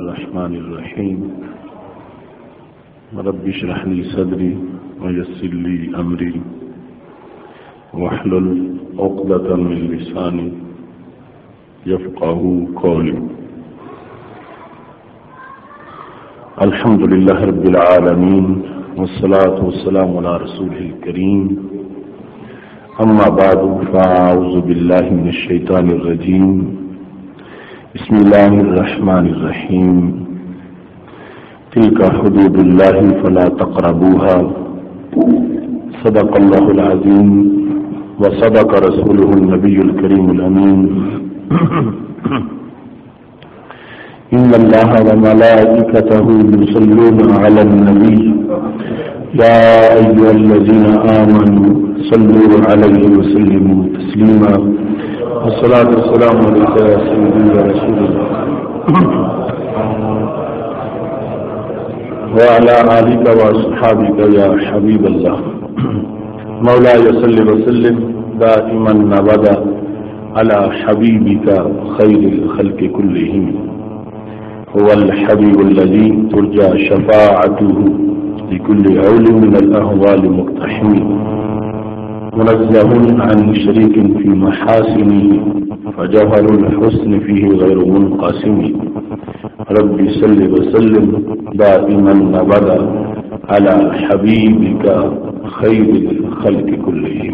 الرحمن الرحيم رب اشرح لي صدري ويسر لي أمري واحلل عقدة من لساني يفقهوا قولي. الحمد لله رب العالمين والصلاة والسلام على رسوله الكريم. أما بعد فأعوذ بالله من الشيطان الرجيم. بسم الله الرحمن الرحيم. تلك حدود الله فلا تقربوها. صدق الله العظيم وصدق رسوله النبي الكريم الأمين. إن الله وملائكته يصلون على النبي يا أيها الذين آمنوا صلوا عليه وسلموا تسليما. الصلاة والسلام عليك يا سيدي يا رسول الله وعلى آلك وأصحابك يا حبيب الله. مولاي صل وسلم دائما أبدا على حبيبك خير الخلق كلهم. هو الحبيب الذي ترجى شفاعته لكل عول من الأهوال مقتحم. منزه عن شريك في محاسنه فجوهر الحسن فيه غير منقسم. ربي صل وسلم دائما أبدا على حبيبك خير الخلق كلهم.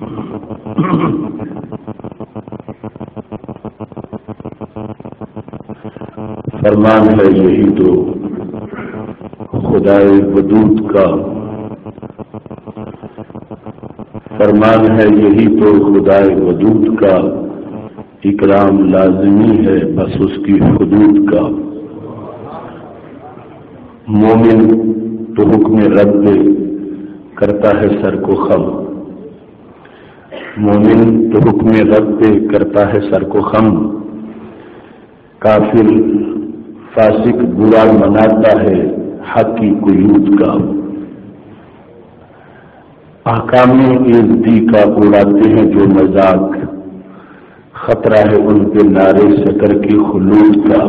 فرمان ہے یہی تو خدائے ودود کا، فرمان ہے یہی تو خدائے ودود کا، اکرام لازمی ہے بس اس کی حدود کا. مومن تو حکم رب کرتا ہے سر کو خم، مومن تو حکم رب کرتا ہے سر کو خم. کافر فاسق برا مناتا ہے حق کی قیود کا. احکام عزتی کا اڑاتے ہیں جو مذاق، خطرہ ہے ان کے نعرے سکر کی خلود کا.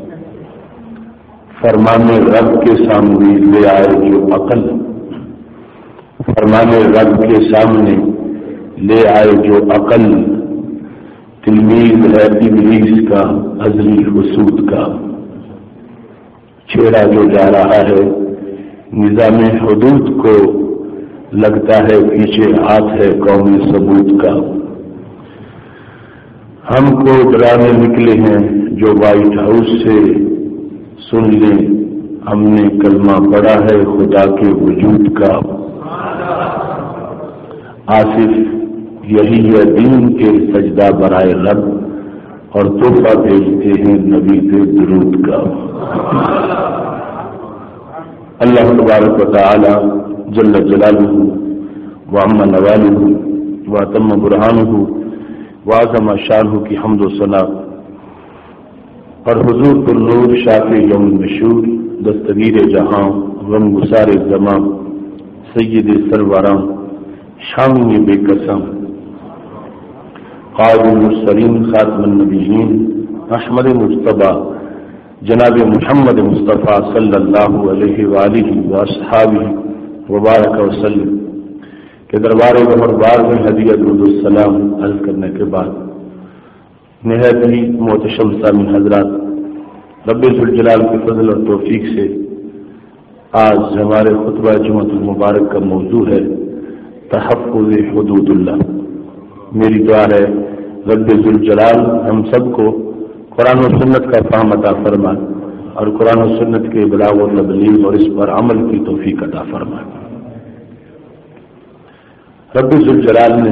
فرمان رب کے سامنے لے آئے جو عقل، فرمان رب کے سامنے لے آئے جو عقل، تلمیذ ہے ابلیس کا ازلی حسود کا. چھیڑا جو جا رہا ہے نظام حدود کو، لگتا ہے پیچھے ہاتھ ہے قومی ثبوت کا. ہم کو ڈرانے نکلے ہیں جو وائٹ ہاؤس سے، سن لیں ہم نے کلمہ پڑھا ہے خدا کے وجود کا. آصف یہی ہے دین کے سجدہ برائے رب، اور تحفہ بھیجتے ہیں نبی کے درود کا. اللہ تبارک و تعالی جل جلالہ وعم نوالہ واتم برہانہ وعظم شانہ کی حمد و ثنا، اور حضور النور شافی یوم مشہور دستگیر جہاں غم گسار زماں سید سروراں شامی بے قسم قائد المرسلین خاتم النبیین احمد مجتبی جناب محمد مصطفیٰ صلی اللہ علیہ وآلہ واصحابہ وبارک وسلم کے دربار گہربار میں ہدیہ درود السلام عرض کرنے کے بعد، نہایت ہی محتشم سامعین حضرات، رب ذوالجلال کی فضل اور توفیق سے آج ہمارے خطبہ جمعۃ المبارک کا موضوع ہے تحفظ حدود اللہ. میری دعا ہے رب ذوالجلال ہم سب کو قرآن و سنت کا فہم عطا فرمائے، اور قرآن و سنت کے بلاغ و تبلیغ اور اس پر عمل کی توفیق عطا فرمائے. رب ذوالجلال نے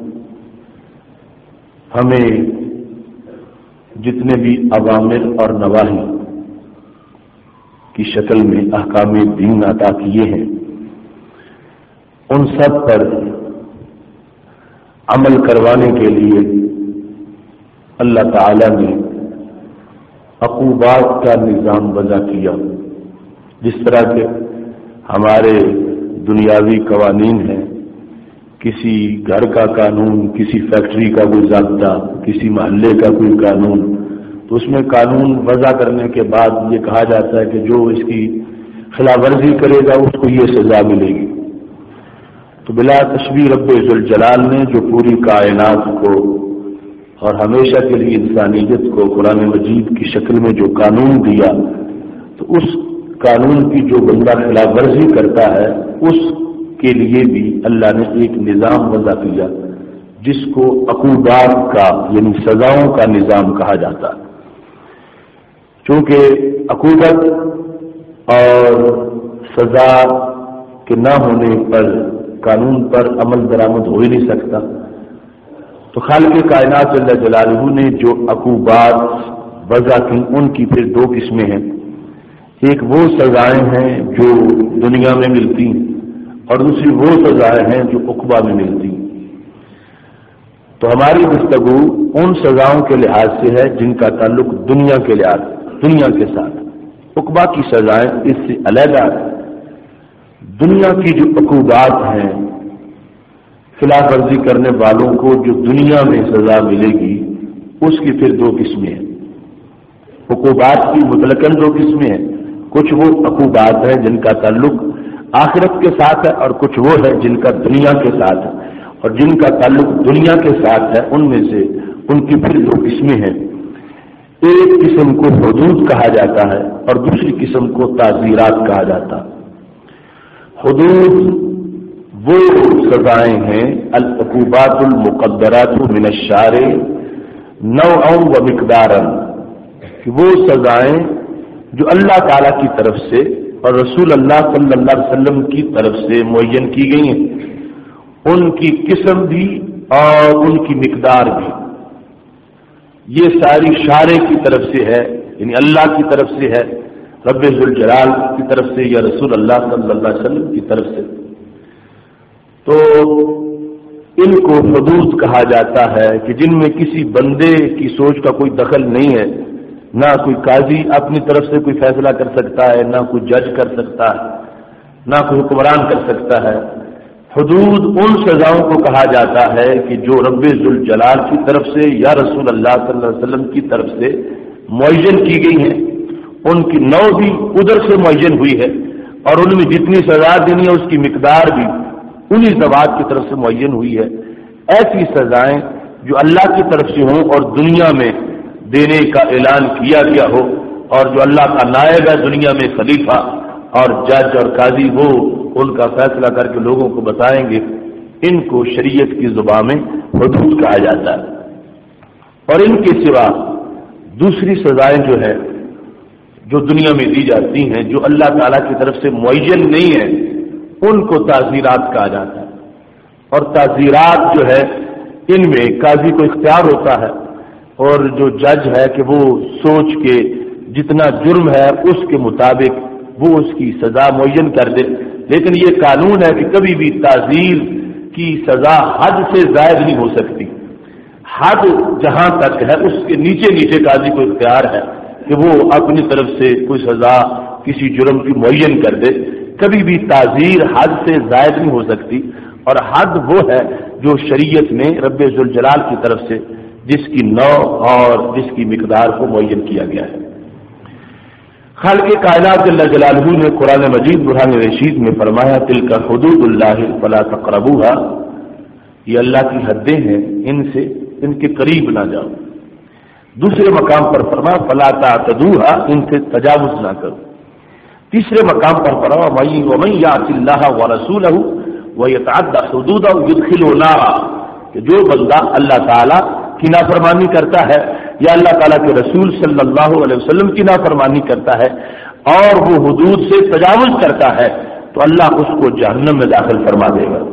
ہمیں جتنے بھی اوامر اور نواہی کی شکل میں احکام دین عطا کیے ہیں، ان سب پر عمل کروانے کے لیے اللہ تعالی نے عقوبات کا نظام وضع کیا. جس طرح کے ہمارے دنیاوی قوانین ہیں، کسی گھر کا قانون، کسی فیکٹری کا کوئی ضابطہ، کسی محلے کا کوئی قانون، تو تو اس میں قانون وضع کرنے کے بعد یہ کہا جاتا ہے کہ جو اس کی خلاف ورزی کرے گا اس کو یہ سزا ملے گی۔ تو بلا تشبیہ رب ذوالجلال نے جو پوری کائنات کو اور ہمیشہ کے لیے انسانیت کو قرآن مجید کی شکل میں جو قانون دیا، تو اس قانون کی جو بندہ خلاف ورزی کرتا ہے اس کے لیے بھی اللہ نے ایک نظام وضع کیا جس کو عقوبات کا یعنی سزاؤں کا نظام کہا جاتا ہے۔ چونکہ عقوبت اور سزا کے نہ ہونے پر قانون پر عمل درآمد ہو ہی نہیں سکتا، تو خالق کائنات جل جلالہ نے جو عقوبات وضع کی ان کی پھر دو قسمیں ہیں۔ ایک وہ سزائیں ہیں جو دنیا میں ملتی اور دوسری وہ سزائیں ہیں جو عقبہ میں ملتی۔ تو ہماری گفتگو ان سزاؤں کے لحاظ سے ہے جن کا تعلق دنیا کے ساتھ، عقبہ کی سزائیں اس سے علیحدہ۔ دنیا کی جو عقوبات ہیں، خلاف ورزی کرنے والوں کو جو دنیا میں سزا ملے گی اس کی پھر دو قسمیں ہیں۔ عقوبات کی مطلقاً دو قسمیں ہیں، کچھ وہ عقوبات ہیں جن کا تعلق آخرت کے ساتھ ہے اور کچھ وہ ہے جن کا دنیا کے ساتھ ہے، اور جن کا تعلق دنیا کے ساتھ ہے ان میں سے ان کی پھر دو قسمیں ہیں۔ ایک قسم کو حدود کہا جاتا ہے اور دوسری قسم کو تعزیرات کہا جاتا ہے۔ حدود وہ سزائیں ہیں العقوبات المقدرات من الشارع نوعا و مقدارا، کہ وہ سزائیں جو اللہ تعالی کی طرف سے اور رسول اللہ صلی اللہ علیہ وسلم کی طرف سے معین کی گئی ہیں، ان کی قسم بھی اور ان کی مقدار بھی، یہ ساری شارع کی طرف سے ہے، یعنی اللہ کی طرف سے ہے، رب ذوالجلال کی طرف سے یا رسول اللہ صلی اللہ علیہ وسلم کی طرف سے۔ تو ان کو حدود کہا جاتا ہے کہ جن میں کسی بندے کی سوچ کا کوئی دخل نہیں ہے، نہ کوئی قاضی اپنی طرف سے کوئی فیصلہ کر سکتا ہے، نہ کوئی جج کر سکتا ہے، نہ کوئی حکمران کر سکتا ہے۔ حدود ان سزاؤں کو کہا جاتا ہے کہ جو رب ذوالجلال کی طرف سے یا رسول اللہ صلی اللہ علیہ وسلم کی طرف سے معین کی گئی ہیں، ان کی نوع بھی ادھر سے معین ہوئی ہے اور ان میں جتنی سزا دینی ہے اس کی مقدار بھی انہی ذوات کی طرف سے معین ہوئی ہے۔ ایسی سزائیں جو اللہ کی طرف سے ہوں اور دنیا میں دینے کا اعلان کیا گیا ہو، اور جو اللہ کا نائب ہے دنیا میں خلیفہ اور جج اور قاضی، وہ ان کا فیصلہ کر کے لوگوں کو بتائیں گے، ان کو شریعت کی زبان میں حدود کہا جاتا ہے۔ اور ان کے سوا دوسری سزائیں جو ہے جو دنیا میں دی جاتی ہیں جو اللہ تعالیٰ کی طرف سے معین نہیں ہے، ان کو تعزیرات کہا جاتا ہے۔ اور تعزیرات جو ہے ان میں قاضی کو اختیار ہوتا ہے اور جو جج ہے کہ وہ سوچ کے جتنا جرم ہے اس کے مطابق وہ اس کی سزا معین کر دے، لیکن یہ قانون ہے کہ کبھی بھی تعزیر کی سزا حد سے زائد نہیں ہو سکتی۔ حد جہاں تک ہے اس کے نیچے قاضی کو اختیار ہے کہ وہ اپنی طرف سے کوئی سزا کسی جرم کی معین کر دے، کبھی بھی تعزیر حد سے زائد نہیں ہو سکتی۔ اور حد وہ ہے جو شریعت میں رب ذوالجلال کی طرف سے جس کی نوع اور جس کی مقدار کو معین کیا گیا ہے۔ خالق کائنات جل جلالہ نے قرآن مجید برہان رشید میں فرمایا تلک حدود اللہ فلا تقربوها، یہ اللہ کی حدیں ہیں، ان کے قریب نہ جاؤ۔ دوسرے مقام پر فرمایا فلا تعتدوها، ان سے تجاوز نہ کرو۔ تیسرے مقام پر فرمایا ومن یعص اللہ ورسولہ ویتعدى حدودہ یدخلہ نارا، کہ جو بندہ اللہ تعالی کی نافرمانی کرتا ہے یا اللہ تعالیٰ کے رسول صلی اللہ علیہ وسلم کی نافرمانی کرتا ہے اور وہ حدود سے تجاوز کرتا ہے تو اللہ اس کو جہنم میں داخل فرما دے گا۔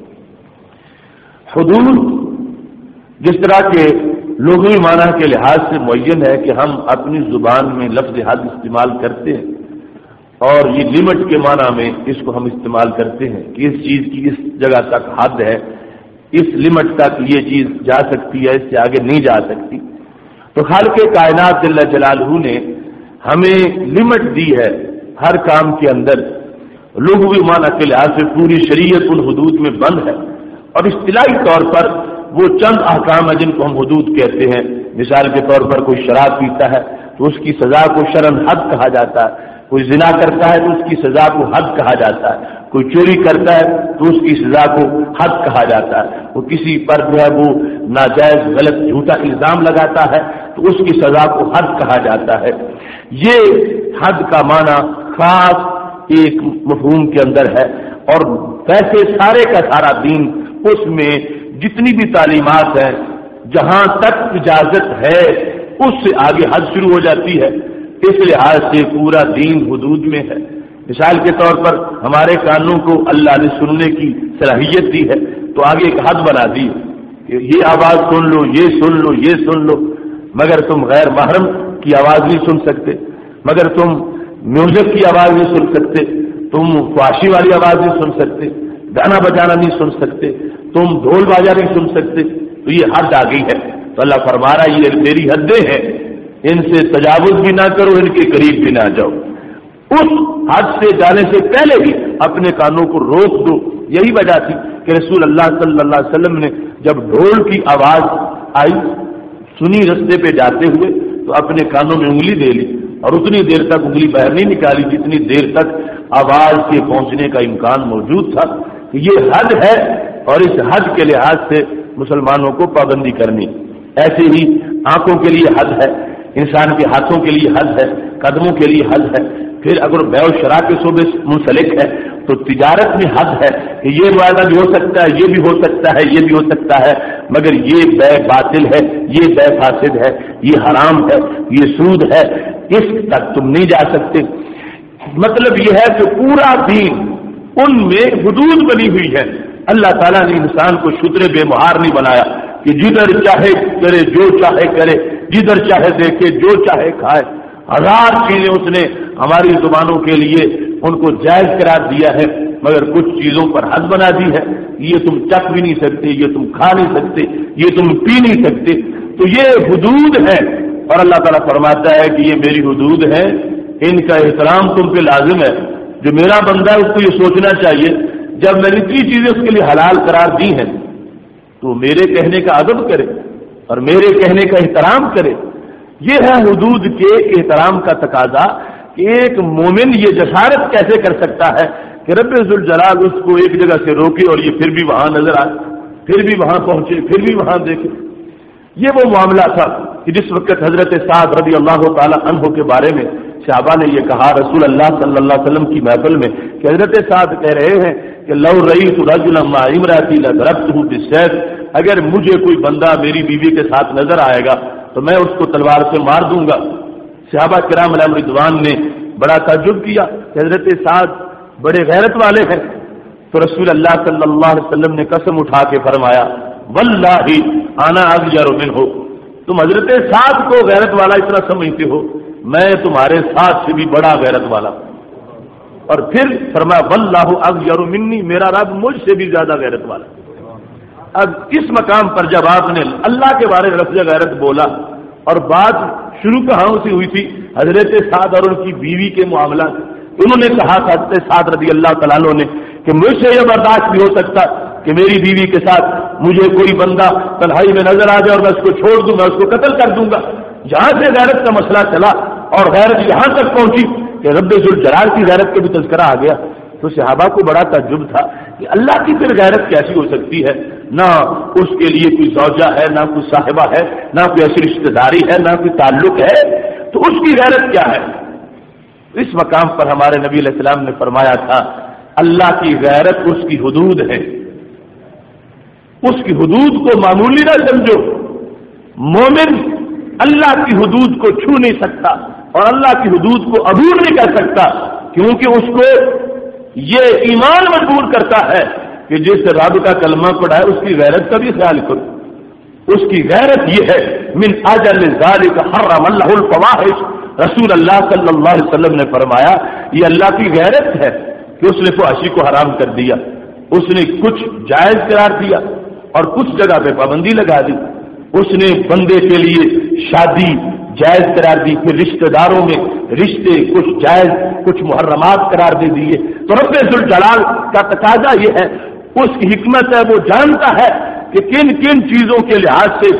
حدود جس طرح کے لغوی معنی کے لحاظ سے معین ہے کہ ہم اپنی زبان میں لفظ حد استعمال کرتے ہیں، اور یہ لمٹ کے معنی میں اس کو ہم استعمال کرتے ہیں کہ اس چیز کی اس جگہ تک حد ہے، اس لمٹ تک یہ چیز جا سکتی ہے، اس سے آگے نہیں جا سکتی۔ تو خالق کائنات جل جلالہ نے ہمیں لمٹ دی ہے ہر کام کے اندر، لغوی معنی کے لحاظ سے پوری شریعت ان حدود میں بند ہے، اور اصطلاحی طور پر وہ چند احکام ہیں جن کو ہم حدود کہتے ہیں، مثال کے طور پر کوئی شراب پیتا ہے تو اس کی سزا کو شرعاً حد کہا جاتا ہے، کوئی زنا کرتا ہے تو اس کی سزا کو حد کہا جاتا ہے، کوئی چوری کرتا ہے تو اس کی سزا کو حد کہا جاتا ہے، وہ کسی پر جو ہے وہ ناجائز غلط جھوٹا الزام لگاتا ہے تو اس کی سزا کو حد کہا جاتا ہے۔ یہ حد کا معنی خاص ایک مفہوم کے اندر ہے، اور ویسے سارے کا سارا دین اس میں جتنی بھی تعلیمات ہیں جہاں تک اجازت ہے اس سے آگے حد شروع ہو جاتی ہے، اس لحاظ سے پورا دین حدود میں ہے۔ مثال کے طور پر ہمارے کانوں کو اللہ نے سننے کی صلاحیت دی ہے تو آگے ایک حد بنا دی کہ یہ آواز سن لو، یہ سن لو، یہ سن لو، مگر تم غیر محرم کی آواز نہیں سن سکتے، مگر تم میوزک کی آواز نہیں سن سکتے، تم فحاشی والی آواز نہیں سن سکتے، گانا بجانا نہیں سن سکتے، تم ڈھول باجا نہیں سن سکتے، تو یہ حد آ گئی ہے۔ تو اللہ فرما رہا ہے یہ میری حدیں ہیں، ان سے تجاوز بھی نہ کرو، ان کے قریب بھی نہ جاؤ۔ اس حد سے جانے سے پہلے بھی اپنے کانوں کو روک دو۔ یہی وجہ تھی کہ رسول اللہ صلی اللہ علیہ وسلم نے جب ڈھول کی آواز آئی سنی رستے پہ جاتے ہوئے تو اپنے کانوں میں انگلی دے لی اور اتنی دیر تک انگلی باہر نہیں نکالی جتنی دیر تک آواز کے پہنچنے کا امکان موجود تھا۔ یہ حد ہے اور اس حد کے لحاظ سے مسلمانوں کو پابندی کرنی۔ ایسے ہی آنکھوں کے لیے حد ہے، انسان کے ہاتھوں کے لیے حد ہے، قدموں کے لیے حد ہے۔ پھر اگر بیع و شراء کے شعبے سے منسلک ہے تو تجارت میں حد ہے کہ یہ معاہدہ بھی ہو سکتا ہے، یہ بھی ہو سکتا ہے، یہ بھی ہو سکتا ہے، مگر یہ بیع باطل ہے، یہ بیع فاسد ہے، یہ حرام ہے، یہ سود ہے، اس تک تم نہیں جا سکتے۔ مطلب یہ ہے کہ پورا دین ان میں حدود بنی ہوئی ہے۔ اللہ تعالیٰ نے انسان کو شتر بے مہار نہیں بنایا کہ جدھر چاہے کرے، جو چاہے کرے، جدھر چاہے دیکھے، جو چاہے کھائے۔ ہزار چیزیں اس نے ہماری زبانوں کے لیے ان کو جائز قرار دیا ہے، مگر کچھ چیزوں پر حد بنا دی ہے، یہ تم چکھ بھی نہیں سکتے، یہ تم کھا نہیں سکتے، یہ تم پی نہیں سکتے۔ تو یہ حدود ہے، اور اللہ تعالیٰ فرماتا ہے کہ یہ میری حدود ہے، ان کا احترام تم پہ لازم ہے۔ جو میرا بندہ ہے اس کو یہ سوچنا چاہیے جب میں نے اتنی چیزیں اس کے لیے حلال قرار دی ہیں تو میرے کہنے کا ادب کرے اور میرے کہنے کا احترام کرے۔ یہ ہے حدود کے احترام کا تقاضا کہ ایک مومن یہ جسارت کیسے کر سکتا ہے کہ رب ذوالجلال اس کو ایک جگہ سے روکے اور یہ پھر بھی وہاں نظر آئے، پھر بھی وہاں پہنچے، پھر بھی وہاں دیکھے۔ یہ وہ معاملہ تھا کہ جس وقت حضرت سعد رضی اللہ تعالی عنہ کے بارے میں صحابہ نے یہ کہا رسول اللہ صلی اللہ علیہ وسلم کی محفل میں کہ حضرت سعد کہہ رہے ہیں کہ لو رأیت رجلا مع امرأتی لضربته بالسیف، اگر مجھے کوئی بندہ میری بیوی کے ساتھ نظر آئے گا تو میں اس کو تلوار سے مار دوں گا۔ صحابہ کرام علیہم رضوان نے بڑا تعجب کیا کہ حضرت سعد بڑے غیرت والے ہیں، تو رسول اللہ صلی اللہ علیہ وسلم نے قسم اٹھا کے فرمایا واللہ انا اغیر منہ، تم حضرت سعد کو غیرت والا اتنا سمجھتے ہو، میں تمہارے ساتھ سے بھی بڑا غیرت والا۔ اور پھر فرمایا واللہ اغیر منی، میرا رب مجھ سے بھی زیادہ غیرت والا۔ اب اس مقام پر جب آپ نے اللہ کے بارے میں لفظ غیرت بولا اور بات شروع کہاں سے ہوئی تھی حضرت سعد اور ان کی بیوی کے معاملات، انہوں نے کہا تھا حضرت سعد رضی اللہ تعالیٰ عنہ نے کہ مجھ سے یہ برداشت نہیں ہو سکتا کہ میری بیوی کے ساتھ مجھے کوئی بندہ تنہائی میں نظر آ جائے اور میں اس کو چھوڑ دوں، میں اس کو قتل کر دوں گا۔ جہاں سے غیرت کا مسئلہ چلا اور غیرت یہاں تک پہنچی کہ رب ذوالجلال کی غیرت کا بھی تذکرہ آ گیا تو صحابہ کو بڑا تعجب تھا کہ اللہ کی پھر غیرت کیسی ہو سکتی ہے؟ نہ اس کے لیے کوئی زوجہ ہے، نہ کوئی صاحبہ ہے، نہ کوئی ایسی رشتہ داری ہے، نہ کوئی تعلق ہے، تو اس کی غیرت کیا ہے؟ اس مقام پر ہمارے نبی علیہ السلام نے فرمایا تھا اللہ کی غیرت اس کی حدود ہے، اس کی حدود کو معمولی نہ سمجھو۔ مومن اللہ کی حدود کو چھو نہیں سکتا اور اللہ کی حدود کو عبور نہیں کر سکتا، کیونکہ اس کو یہ ایمان مجبور کرتا ہے کہ جس رب کا کلمہ پڑھا ہے اس کی غیرت کا بھی خیال کرو۔ اس کی غیرت یہ ہے من اجل ذالک حرم اللہ الفواحش، رسول اللہ صلی اللہ علیہ وسلم نے فرمایا یہ اللہ کی غیرت ہے کہ اس نے فحاشی کو حرام کر دیا، اس نے کچھ جائز قرار دیا اور کچھ جگہ پہ پابندی لگا دی، اس نے بندے کے لیے شادی جائز قرار دی، پھر رشتہ داروں میں رشتے کچھ جائز کچھ محرمات قرار دے دیے۔ تو رب ذوالجلال کا تقاضا یہ ہے، اس کی حکمت ہے، وہ جانتا ہے کہ کن کن چیزوں کے لحاظ سے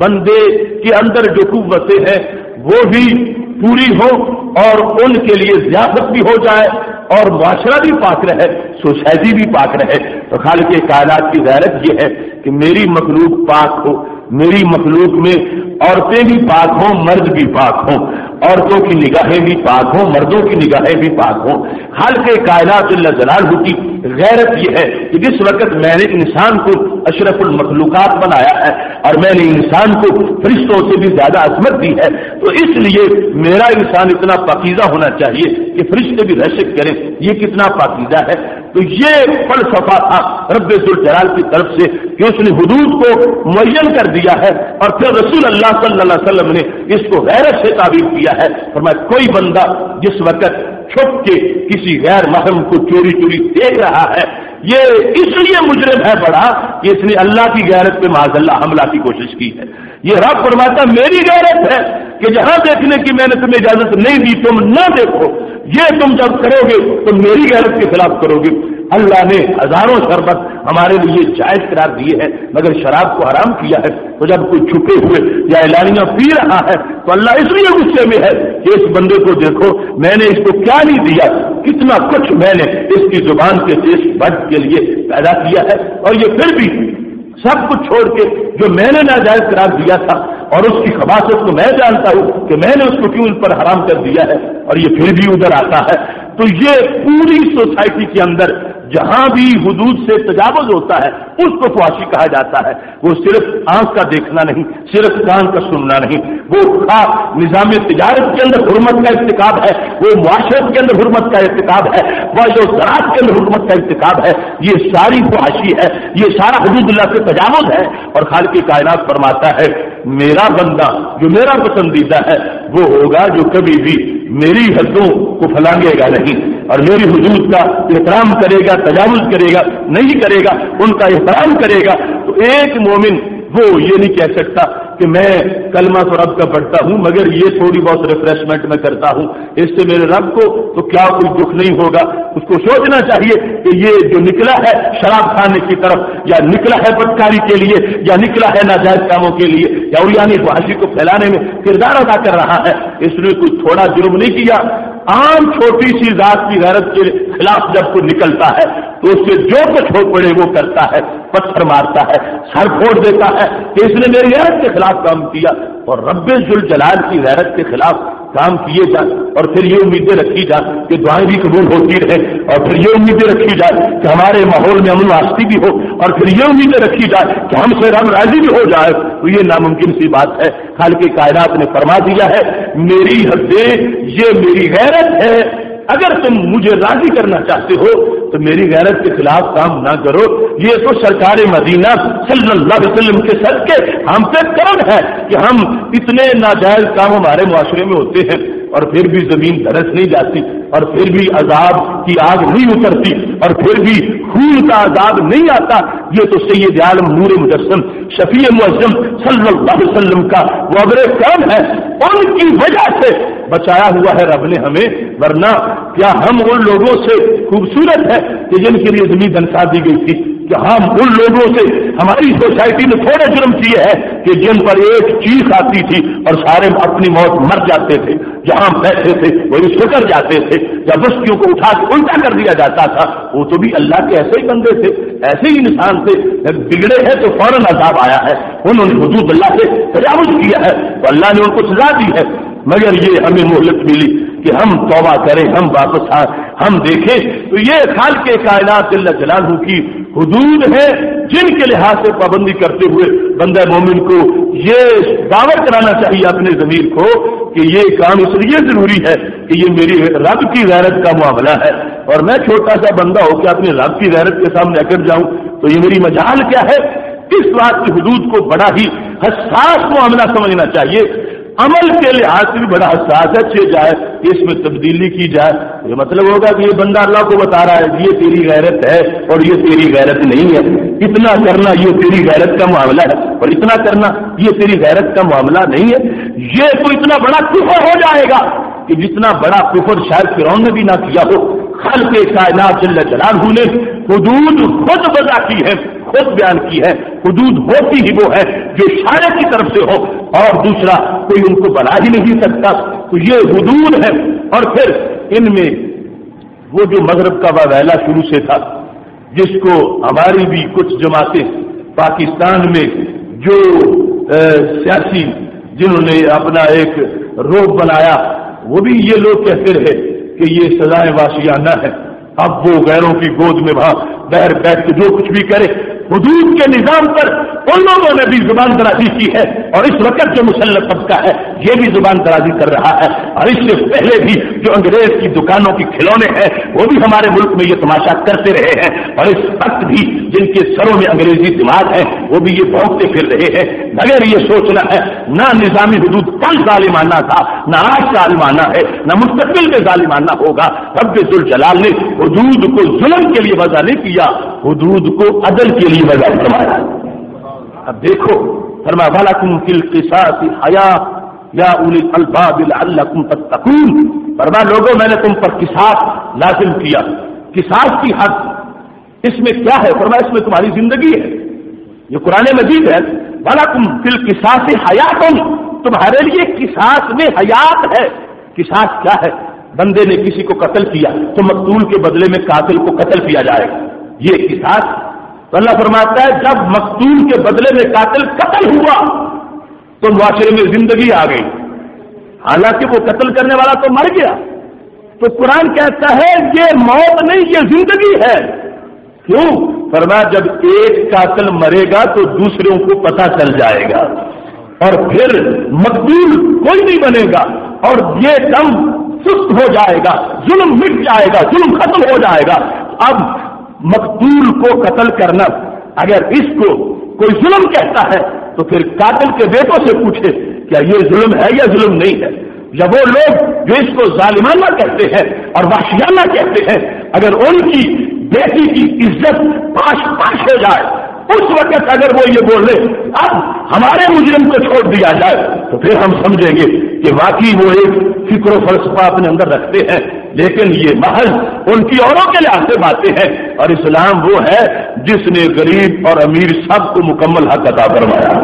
بندے کے اندر جو قوتیں ہیں وہ بھی پوری ہو اور ان کے لیے ضیافت بھی ہو جائے اور معاشرہ بھی پاک رہے، سوسائٹی بھی پاک رہے۔ تو خالق کائنات کی غیرت یہ ہے کہ میری مخلوق پاک ہو، میری مخلوق میں عورتیں بھی پاک ہوں، مرد بھی پاک ہوں، عورتوں کی نگاہیں بھی پاک ہوں، مردوں کی نگاہیں بھی پاک ہوں۔ خالق کائنات جل جلالہ کی غیرت یہ ہے کہ جس وقت میں نے انسان کو اشرف المخلوقات بنایا ہے اور میں نے انسان کو فرشتوں سے بھی زیادہ عظمت دی ہے، تو اس لیے میرا انسان اتنا پاکیزہ ہونا چاہیے کہ فرشتے بھی رشک کریں یہ کتنا پاکیزہ ہے۔ تو یہ فلسفہ تھا رب ذوالجلال کی طرف سے کہ اس نے حدود کو معین کر دیا ہے، اور پھر رسول اللہ صلی اللہ علیہ وسلم نے اس کو غیرت سے تعبیر کیا ہے۔ فرمایا کوئی بندہ جس وقت چھپ کے کسی غیر محرم کو چوری چوری دیکھ رہا ہے، یہ اس لیے مجرم ہے بڑا کہ اس نے اللہ کی غیرت پہ معاذ اللہ حملہ کی کوشش کی ہے۔ یہ رب فرماتا میری غیرت ہے کہ جہاں دیکھنے کی میں نے تمہیں اجازت نہیں دی تم نہ دیکھو، یہ تم جب کرو گے تو میری غیرت کے خلاف کرو گے۔ اللہ نے ہزاروں شربت ہمارے لیے جائز قرار دیے ہیں مگر شراب کو حرام کیا ہے۔ تو جب کوئی چھپے ہوئے یا اعلانیہ پی رہا ہے تو اللہ اس لیے غصے میں ہے کہ اس بندے کو دیکھو میں نے اس کو کیا نہیں دیا، کتنا کچھ میں نے اس کی زبان کے ٹیسٹ بڈ کے لیے پیدا کیا ہے، اور یہ پھر بھی سب کچھ چھوڑ کے جو میں نے ناجائز قرار دیا تھا اور اس کی خباثت کو میں جانتا ہوں کہ میں نے اس کو کیوں ان پر حرام کر دیا ہے، اور یہ پھر بھی ادھر آتا ہے۔ تو یہ پوری سوسائٹی کے اندر جہاں بھی حدود سے تجاوز ہوتا ہے اس کو فحاشی کہا جاتا ہے۔ وہ صرف آنکھ کا دیکھنا نہیں، صرف کان کا سننا نہیں، وہ نظام تجارت کے اندر حرمت کا ارتکاب ہے، وہ معاشرت کے اندر حرمت کا ارتکاب ہے، وہ جو زراعت کے اندر حرمت کا ارتکاب ہے، یہ ساری فحاشی ہے، یہ سارا حدود اللہ سے تجاوز ہے۔ اور خالق کائنات فرماتا ہے میرا بندہ جو میرا پسندیدہ ہے وہ ہوگا جو کبھی بھی میری حدوں کو پھلانگے گا نہیں اور میری حدود کا احترام کرے گا، تجاوز کرے گا نہیں کرے گا، ان کا احترام کرے گا۔ تو ایک مومن وہ یہ نہیں کہہ سکتا کہ میں کلمہ تو رب کا پڑھتا ہوں مگر یہ تھوڑی بہت ریفریشمنٹ میں کرتا ہوں، اس سے میرے رب کو تو کیا کوئی دکھ نہیں ہوگا۔ اس کو سوچنا چاہیے کہ یہ جو نکلا ہے شراب کھانے کی طرف یا نکلا ہے بدکاری کے لیے یا نکلا ہے ناجائز کاموں کے لیے یا عریانی فحاشی کو پھیلانے میں کردار ادا کر رہا ہے، اس نے کوئی تھوڑا جرم نہیں کیا۔ عام چھوٹی سی ذات کی غیرت کے خلاف جب کوئی نکلتا ہے تو اس سے جو کچھ ہو پڑے وہ کرتا ہے، پتھر مارتا ہے، سر پھوڑ دیتا ہے کہ اس نے میری غیرت کے خلاف کام کیا۔ اور رب ذوالجلال کی غیرت کے خلاف کام کیے جائیں اور پھر یہ امیدیں رکھی جائیں کہ دعائیں بھی قبول ہوتی رہے، اور پھر یہ امیدیں رکھی جائے کہ ہمارے ماحول میں امن واسطی بھی ہو، اور پھر یہ امیدیں رکھی جائے کہ ہم سے رب راضی بھی ہو جائے، تو یہ ناممکن سی بات ہے۔ خالق کائنات نے فرما دیا ہے میری حدیں یہ میری غیرت ہے، اگر تم مجھے راضی کرنا چاہتے ہو تو میری غیرت کے خلاف کام نہ کرو۔ یہ تو سرکار مدینہ صلی اللہ علیہ وسلم کے صدقے ہم پہ کرم ہے کہ ہم اتنے ناجائز کام ہمارے معاشرے میں ہوتے ہیں اور پھر بھی زمین دھڑس نہیں جاتی اور پھر بھی عذاب کی آگ نہیں اترتی اور پھر بھی خون کا عذاب نہیں آتا۔ یہ تو سید عالم نور مجسم شفیع معظم صلی اللہ علیہ وسلم کا وہ ابر کرم ہے، ان کی وجہ سے بچایا ہوا ہے رب نے ہمیں، ورنہ کیا ہم ان لوگوں سے خوبصورت ہے کہ جن کے لیے زمین دھنسا دی گئی تھی؟ کہ ہم ان لوگوں سے ہماری سوسائٹی نے تھوڑے جرم کیے ہیں کہ جن پر ایک چیخ آتی تھی اور سارے اپنی موت مر جاتے تھے، جہاں بیٹھے تھے وہی سکر جاتے تھے، یا بستیوں کو اٹھا کے الٹا کر دیا جاتا تھا۔ وہ تو بھی اللہ کے ایسے ہی بندے تھے، ایسے ہی انسان تھے، بگڑے ہیں تو فوراً عذاب آیا ہے، انہوں نے حدود اللہ سے تجاوز کیا ہے تو اللہ نے ان کو سزا دی ہے۔ مگر یہ ہمیں مہلت ملی کہ ہم توبہ کریں، ہم واپس آئیں، ہم دیکھیں۔ تو یہ خالق کائنات جل جلالہ کی حدود ہے جن کے لحاظ سے پابندی کرتے ہوئے بندہ مومن کو یہ باور کرانا چاہیے اپنے ضمیر کو کہ یہ کام اس لیے ضروری ہے کہ یہ میری رب کی غیرت کا معاملہ ہے، اور میں چھوٹا سا بندہ ہو کے اپنے رب کی غیرت کے سامنے اکڑ جاؤں تو یہ میری مجال کیا ہے۔ اس بات کی حدود کو بڑا ہی حساس معاملہ سمجھنا چاہیے، عمل کے لحاظ سے بھی بڑا حساس ہے، جائے اس میں تبدیلی کی جائے، یہ مطلب ہوگا کہ یہ بندہ اللہ کو بتا رہا ہے یہ تیری غیرت ہے اور یہ تیری غیرت نہیں ہے، اتنا کرنا یہ تیری غیرت کا معاملہ ہے اور اتنا کرنا یہ تیری غیرت کا معاملہ نہیں ہے۔ یہ تو اتنا بڑا کفر ہو جائے گا کہ جتنا بڑا کفر شاید فرعون نے بھی نہ کیا ہو۔ خالق کائنات جل جلالہ نے حدود خود وضع کی ہے، خود بیان کی ہے، حدود ہوتی ہی وہ ہے جو شارع کی طرف سے ہو، اور دوسرا کوئی ان کو بنا ہی نہیں سکتا، تو یہ حدود ہے۔ اور پھر ان میں وہ جو مغرب کا واویلا شروع سے تھا، جس کو ہماری بھی کچھ جماعتیں پاکستان میں جو سیاسی جنہوں نے اپنا ایک روپ بنایا، وہ بھی یہ لوگ کہتے رہے کہ یہ سزائیں واشیانہ ہے، اب وہ غیروں کی گود میں وہاں بہر بیٹھ کے جو کچھ بھی کرے۔ حدود کے نظام پر ان لوگوں نے بھی زبان درازی کی ہے، اور اس وقت جو مسلط طبقہ ہے یہ بھی زبان درازی کر رہا ہے، اور اس سے پہلے بھی جو انگریز کی دکانوں کی کھلونے ہیں وہ بھی ہمارے ملک میں یہ تماشا کرتے رہے ہیں، اور اس وقت بھی جن کے سروں میں انگریزی دماغ ہے وہ بھی یہ بھونکتے پھر رہے ہیں۔ مگر یہ سوچنا ہے نہ نظامی حدود کل ظالمانہ تھا، نہ آج ظالمانہ ہے، نہ مستقبل میں ظالمانہ ہوگا۔ رب ذوالجلال نے حدود کو ظلم کے لیے وضع نہیں کیا، حدود کو عدل کے لیے وضع فرمایا۔ اب دیکھو فرمایا وَلَكُمْ فِي الْقِصَاصِ حَیَاةٌ یا اولی الالباب لعلکم تتقون۔ فرمایا لوگوں میں نے تم پر قصاص لازم کیا۔ قصاص کی حد اس میں کیا ہے؟ فرمایا اس میں تمہاری زندگی ہے، یہ قرآن مجید ہے۔ وَلَكُمْ فِي الْقِصَاصِ حَیَاةٌ، تمہارے لیے قصاص میں حیات ہے۔ قصاص کیا ہے؟ بندے نے کسی کو قتل کیا تو مقتول کے بدلے میں قاتل کو قتل کیا جائے گا، یہ قصاص۔ تو اللہ فرماتا ہے جب مقتول کے بدلے میں قاتل قتل ہوا تو معاشرے میں زندگی آ گئی، حالانکہ وہ قتل کرنے والا تو مر گیا۔ تو قرآن کہتا ہے یہ موت نہیں، یہ زندگی ہے۔ کیوں؟ فرمایا جب ایک قاتل مرے گا تو دوسروں کو پتہ چل جائے گا، اور پھر مقتول کوئی نہیں بنے گا، اور یہ دم سست ہو جائے گا، ظلم مٹ جائے گا، ظلم ختم ہو جائے گا۔ اب مقتول کو قتل کرنا اگر اس کو کوئی ظلم کہتا ہے تو پھر قاتل کے بیٹوں سے پوچھے کیا یہ ظلم ہے یا ظلم نہیں ہے؟ یا وہ لوگ جو اس کو ظالمانہ کہتے ہیں اور وحشیانہ کہتے ہیں، اگر ان کی بیٹی کی عزت پاش پاش ہو جائے، اس وقت اگر وہ یہ بولے اب ہمارے مجرم کو چھوڑ دیا جائے، تو پھر ہم سمجھیں گے کہ واقعی وہ ایک فکر و فلسفہ اپنے اندر رکھتے ہیں، لیکن یہ محض ان کی اوروں کے لحاظ سے باتیں ہیں۔ اور اسلام وہ ہے جس نے غریب اور امیر سب کو مکمل حق عطا فرمایا۔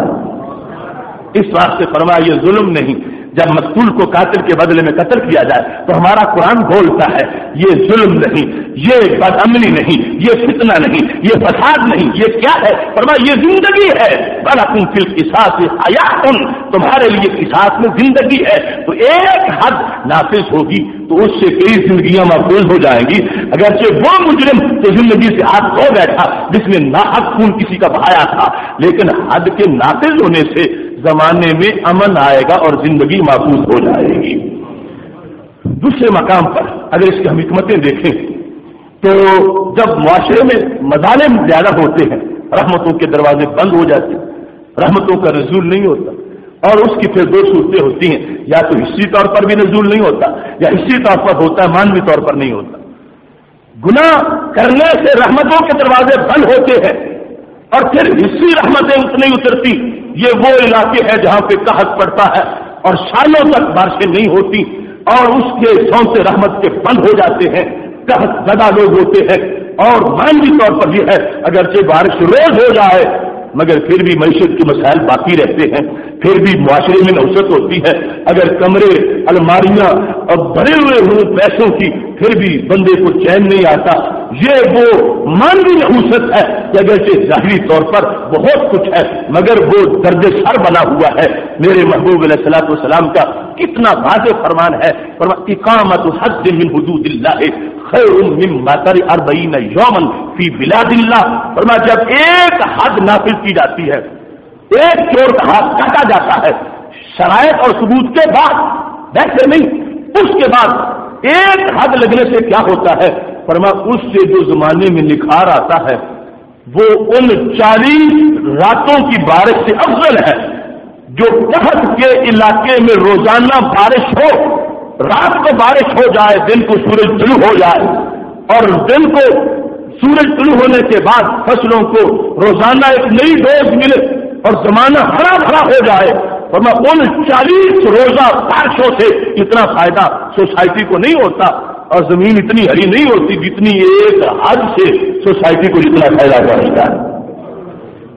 اس واسطے فرمایا یہ ظلم نہیں، جب مقتول کو قاتل کے بدلے میں قتل کیا جائے تو ہمارا قرآن بولتا ہے یہ ظلم نہیں، یہ بدعملی نہیں، یہ فتنہ نہیں، یہ فساد نہیں، یہ کیا ہے؟ فرمایا یہ زندگی ہے۔ وَلَكُمْ فِي الْقِصَاصِ حَیَاةٌ، تمہارے لیے قصاص میں زندگی ہے۔ تو ایک حد نافذ ہوگی تو اس سے کئی زندگیاں محفوظ ہو جائیں گی، اگرچہ وہ مجرم تو زندگی سے ہاتھ دھو بیٹھا جس نے ناحق خون کسی کا بہایا تھا، لیکن حد کے نافذ ہونے سے زمانے میں امن آئے گا اور زندگی محفوظ ہو جائے گی۔ دوسرے مقام پر اگر اس کی ہم حکمتیں دیکھیں تو جب معاشرے میں مظالم زیادہ ہوتے ہیں رحمتوں کے دروازے بند ہو جاتے ہیں، رحمتوں کا نزول نہیں ہوتا، اور اس کی پھر دو صورتیں ہوتی ہیں، یا تو حصی طور پر بھی نزول نہیں ہوتا یا حصی طور پر ہوتا ہے مانوی طور پر نہیں ہوتا۔ گناہ کرنے سے رحمتوں کے دروازے بند ہوتے ہیں اور پھر حصی رحمتیں اتنی اترتی۔ یہ وہ علاقے ہیں جہاں پہ قحط پڑتا ہے اور سالوں تک بارشیں نہیں ہوتی اور اس کے سونتے رحمت کے بند ہو جاتے ہیں، قحط زدہ لوگ ہوتے ہیں، اور مانوی طور پر یہ ہے اگرچہ بارش روز ہو جائے مگر پھر بھی معیشت کے مسائل باقی رہتے ہیں، پھر بھی معاشرے میں نوسط ہوتی ہے، اگر کمرے الماریاں اور بھرے ہوئے ہوں پیسوں کی پھر بھی بندے کو چین نہیں آتا۔ یہ وہ مانوی نحوست ہے کہ اگرچہ ظاہری طور پر بہت کچھ ہے مگر وہ درد سر بنا ہوا ہے۔ میرے محبوب علیہ الصلوۃ والسلام کا کتنا واضح فرمان ہے، اقامت حد من حدود اللہ خیر مما تر 40 یوما فی بلاد اللہ۔ فرمایا جب ایک حد نافذ کی جاتی ہے، ایک چور کا ہاتھ کاٹا جاتا ہے شرائط اور ثبوت کے بعد، ویسے نہیں، اس کے بعد ایک حد لگنے سے کیا ہوتا ہے؟ فرمایا اس سے جو زمانے میں نکھار آتا ہے وہ ان 40 راتوں کی بارش سے افضل ہے جو قحط کے علاقے میں روزانہ بارش ہو، رات کو بارش ہو جائے، دن کو سورج طلوع ہو جائے، اور دن کو سورج طلوع ہونے کے بعد فصلوں کو روزانہ ایک نئی ڈوز ملے اور زمانہ ہرا بھرا ہو جائے۔ فرمایا ان 40 روزہ بارشوں سے اتنا فائدہ سوسائٹی کو نہیں ہوتا اور زمین اتنی ہری نہیں ہوتی جتنی ایک حد سے سوسائٹی کو جتنا فائدہ پہنچتا ہے۔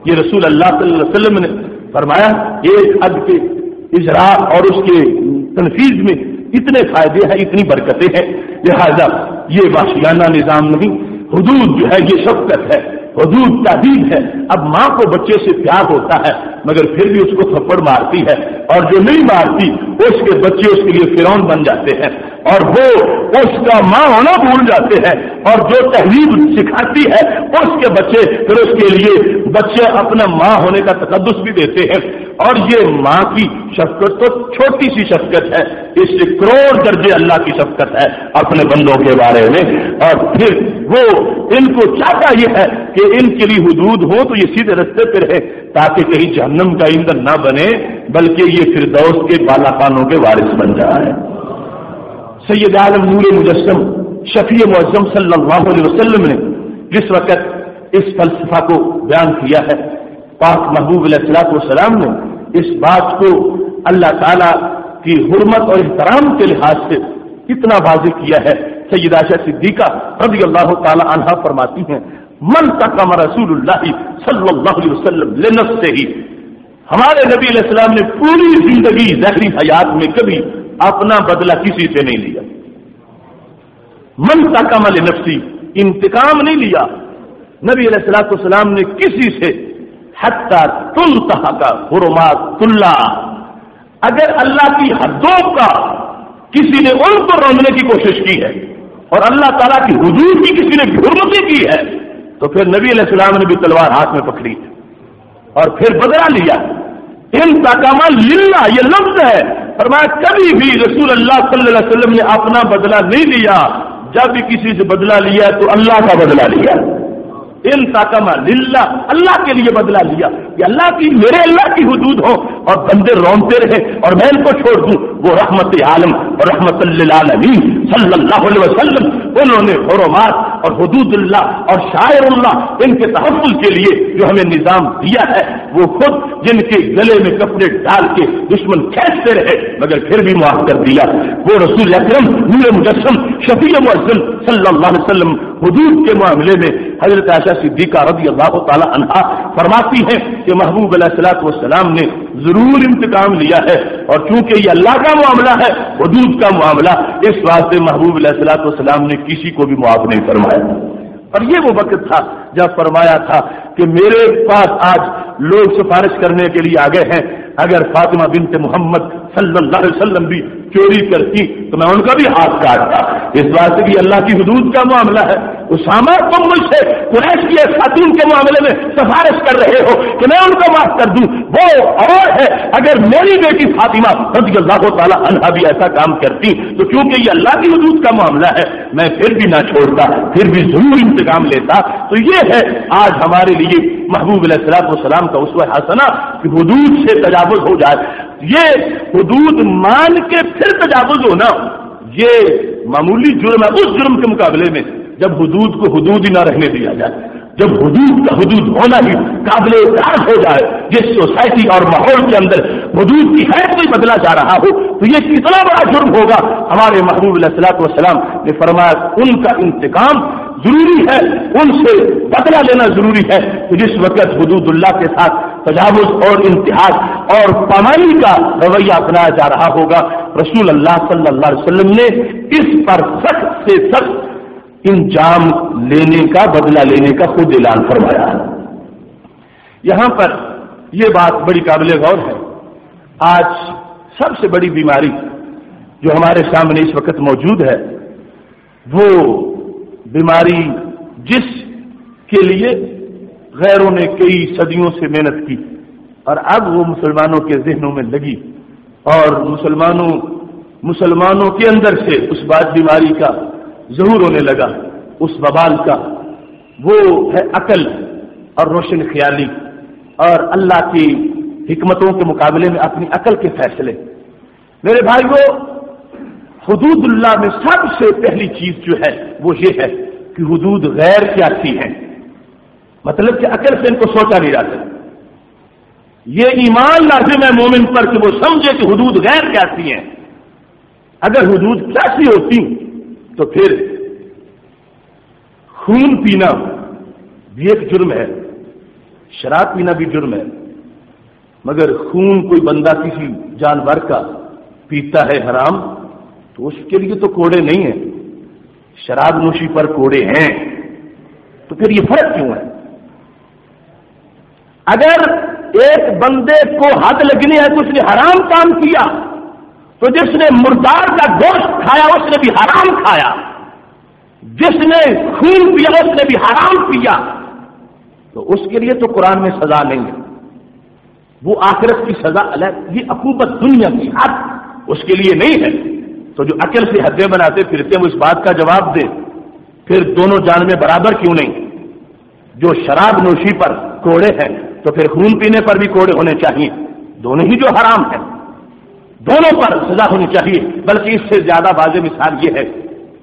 یہ رسول اللہ صلی اللہ علیہ وسلم نے فرمایا ایک حد کے اجرا اور اس کے تنفیذ میں اتنے فائدے ہیں، اتنی برکتیں ہیں، لہذا یہ وحشیانہ نظام نہیں، حدود جو ہے یہ شفقت ہے، حدود تحدید ہے۔ اب ماں کو بچے سے پیار ہوتا ہے مگر پھر بھی اس کو تھپڑ مارتی ہے، اور جو نہیں مارتی اس کے بچے اس کے لیے فرعون بن جاتے ہیں، اور وہ اس کا ماں ہونا بھول جاتے ہیں، اور جو تہذیب سکھاتی ہے اس کے بچے پھر اس کے لیے بچے اپنا ماں ہونے کا تقدس بھی دیتے ہیں۔ اور یہ ماں کی شفقت تو چھوٹی سی شفقت ہے، اس سے کروڑ درجے اللہ کی شفقت ہے اپنے بندوں کے بارے میں۔ اور پھر وہ ان کو چاہتا یہ ہے کہ ان کے لیے حدود ہو تو یہ سیدھے رستے پہ رہے، تاکہ کہیں جہنم کا ایندھن نہ بنے بلکہ یہ فردوس کے بالا خانوں کے وارث بن جائے۔ سید عالم نور مجسم شفیع معظم صلی اللہ علیہ وسلم نے جس وقت اس فلسفہ کو بیان کیا ہے، پاک محبوب علیہ الصلوۃ والسلام نے اس بات کو اللہ تعالیٰ کی حرمت اور احترام کے لحاظ سے اتنا واضح کیا ہے۔ سیدہ عائشہ صدیقہ رضی اللہ تعالی عنہا فرماتی ہیں من تقم رسول اللہ صلی اللہ علیہ وسلم لنفسہ ہی، ہمارے نبی علیہ السلام نے پوری زندگی ظاہری حیات میں کبھی اپنا بدلہ کسی سے نہیں لیا۔ من تقم لنفسی، انتقام نہیں لیا نبی علیہ الصلوۃ والسلام نے کسی سے، حتی تنتہک حرمات اللہ، اگر اللہ کی حدوں کا کسی نے ان کو روکنے کی کوشش کی ہے اور اللہ تعالیٰ کی حدود کی کسی نے حرمتی کی ہے تو پھر نبی علیہ السلام نے بھی تلوار ہاتھ میں پکڑی اور پھر بدلہ لیا۔ انتقام للہ یہ لفظ ہے، فرمایا کبھی بھی رسول اللہ صلی اللہ علیہ وسلم نے اپنا بدلہ نہیں لیا، جب بھی کسی سے بدلہ لیا تو اللہ کا بدلہ لیا۔ انتقام للہ، اللہ کے لیے بدلہ لیا کہ اللہ کی، میرے اللہ کی حدود ہو اور بندے رونتے رہے اور میں ان کو چھوڑ دوں۔ وہ رحمت عالم اور رحمت للعالمین صلی اللہ علیہ وسلم، انہوں نے حرمات اور حدود اللہ اور شاعر اللہ ان کے تحفظ کے لیے جو ہمیں نظام دیا ہے، وہ خود جن کے گلے میں کپڑے ڈال کے دشمن کھینچتے رہے مگر پھر بھی معاف کر دیا، وہ رسول اکرم نور مجسم شفیع معظم صلی اللہ علیہ وسلم حدود کے معاملے میں حضرت عائشہ صدیقہ رضی اللہ تعالی عنہا فرماتی ہیں کہ محبوب علیہ الصلوۃ والسلام نے ضرور انتقام لیا ہے، اور چونکہ یہ اللہ کا معاملہ ہے، حدود کا معاملہ، اس واسطے محبوب علیہ الصلوۃ والسلام نے کسی کو بھی معاف نہیں فرمایا۔ اور یہ وہ وقت تھا جب فرمایا تھا کہ میرے پاس آج لوگ سفارش کرنے کے لیے آ گئے ہیں، اگر فاطمہ بنت محمد صلی اللہ علیہ وسلم بھی چوری کرتی تو میں ان کا بھی ہاتھ کاٹتا، اس بات سے بھی اللہ کی حدود کا معاملہ ہے۔ اسامہ تم مجھ سے قریش کی ایک خاتون کے معاملے میں سفارش کر رہے ہو کہ میں ان کو معاف کر دوں، وہ اور ہے اگر میری بیٹی فاطمہ رضی اللہ تعالی عنہا بھی ایسا کام کرتی تو کیونکہ یہ اللہ کی حدود کا معاملہ ہے میں پھر بھی نہ چھوڑتا، پھر بھی ضرور انتقام لیتا۔ تو یہ ہے آج ہمارے لیے محبوب علیہ الصلوۃ والسلام کا اسوہ حسنہ کہ حدود سے تجاوز ہو جائے۔ یہ حدود مان کے پھر تجاوز ہونا یہ معمولی جرم ہے اس جرم کے مقابلے میں جب حدود کو حدود ہی نہ رہنے دیا جائے، جب حدود کا حدود ہونا ہی قابل اعتراض ہو جائے، جس سوسائٹی اور ماحول کے اندر حدود کی حید کو بدلا جا رہا ہو تو یہ کتنا بڑا جرم ہوگا۔ ہمارے محبوب علیہ الصلوۃ والسلام نے فرمایا ان کا انتقام ضروری ہے، ان سے بدلہ لینا ضروری ہے کہ جس وقت حدود اللہ کے ساتھ تجاوز اور انتہاس اور پامالی کا رویہ اپنایا جا رہا ہوگا۔ رسول اللہ صلی اللہ علیہ وسلم نے اس پر سخت سے سخت انجام لینے کا، بدلہ لینے کا خود اعلان فرمایا ہے۔ یہاں پر یہ بات بڑی قابل غور ہے، آج سب سے بڑی بیماری جو ہمارے سامنے اس وقت موجود ہے وہ بیماری جس کے لیے غیروں نے کئی صدیوں سے محنت کی اور اب وہ مسلمانوں کے ذہنوں میں لگی اور مسلمانوں کے اندر سے اس بات بیماری کا ظہور ہونے لگا، اس وبال کا، وہ ہے عقل اور روشن خیالی اور اللہ کی حکمتوں کے مقابلے میں اپنی عقل کے فیصلے۔ میرے بھائیو، حدود اللہ میں سب سے پہلی چیز جو ہے وہ یہ ہے کہ حدود غیر کیا سی ہیں، مطلب کہ عقل سے ان کو سوچا نہیں جاتا، یہ ایمان لازم ہے مومن پر کہ وہ سمجھے کہ حدود غیر کیا سی ہیں۔ اگر حدود کیا سی ہوتی تو پھر خون پینا بھی ایک جرم ہے، شراب پینا بھی جرم ہے، مگر خون کوئی بندہ کسی جانور کا پیتا ہے حرام تو اس کے لیے تو کوڑے نہیں ہیں، شراب نوشی پر کوڑے ہیں، تو پھر یہ فرق کیوں ہے؟ اگر ایک بندے کو حد لگنی ہے تو اس نے حرام کام کیا، تو جس نے مردار کا گوشت کھایا اس نے بھی حرام کھایا، جس نے خون پیا اس نے بھی حرام پیا، تو اس کے لیے تو قرآن میں سزا نہیں ہے، وہ آخرت کی سزا الگ، یہ عقوبت دنیا کی حد اس کے لیے نہیں ہے۔ تو جو عقل سے حدیں بناتے پھرتے وہ اس بات کا جواب دے، پھر دونوں جان میں برابر کیوں نہیں؟ جو شراب نوشی پر کوڑے ہیں تو پھر خون پینے پر بھی کوڑے ہونے چاہیے، دونوں ہی جو حرام ہیں دونوں پر سزا ہونی چاہیے۔ بلکہ اس سے زیادہ واضح مثال یہ ہے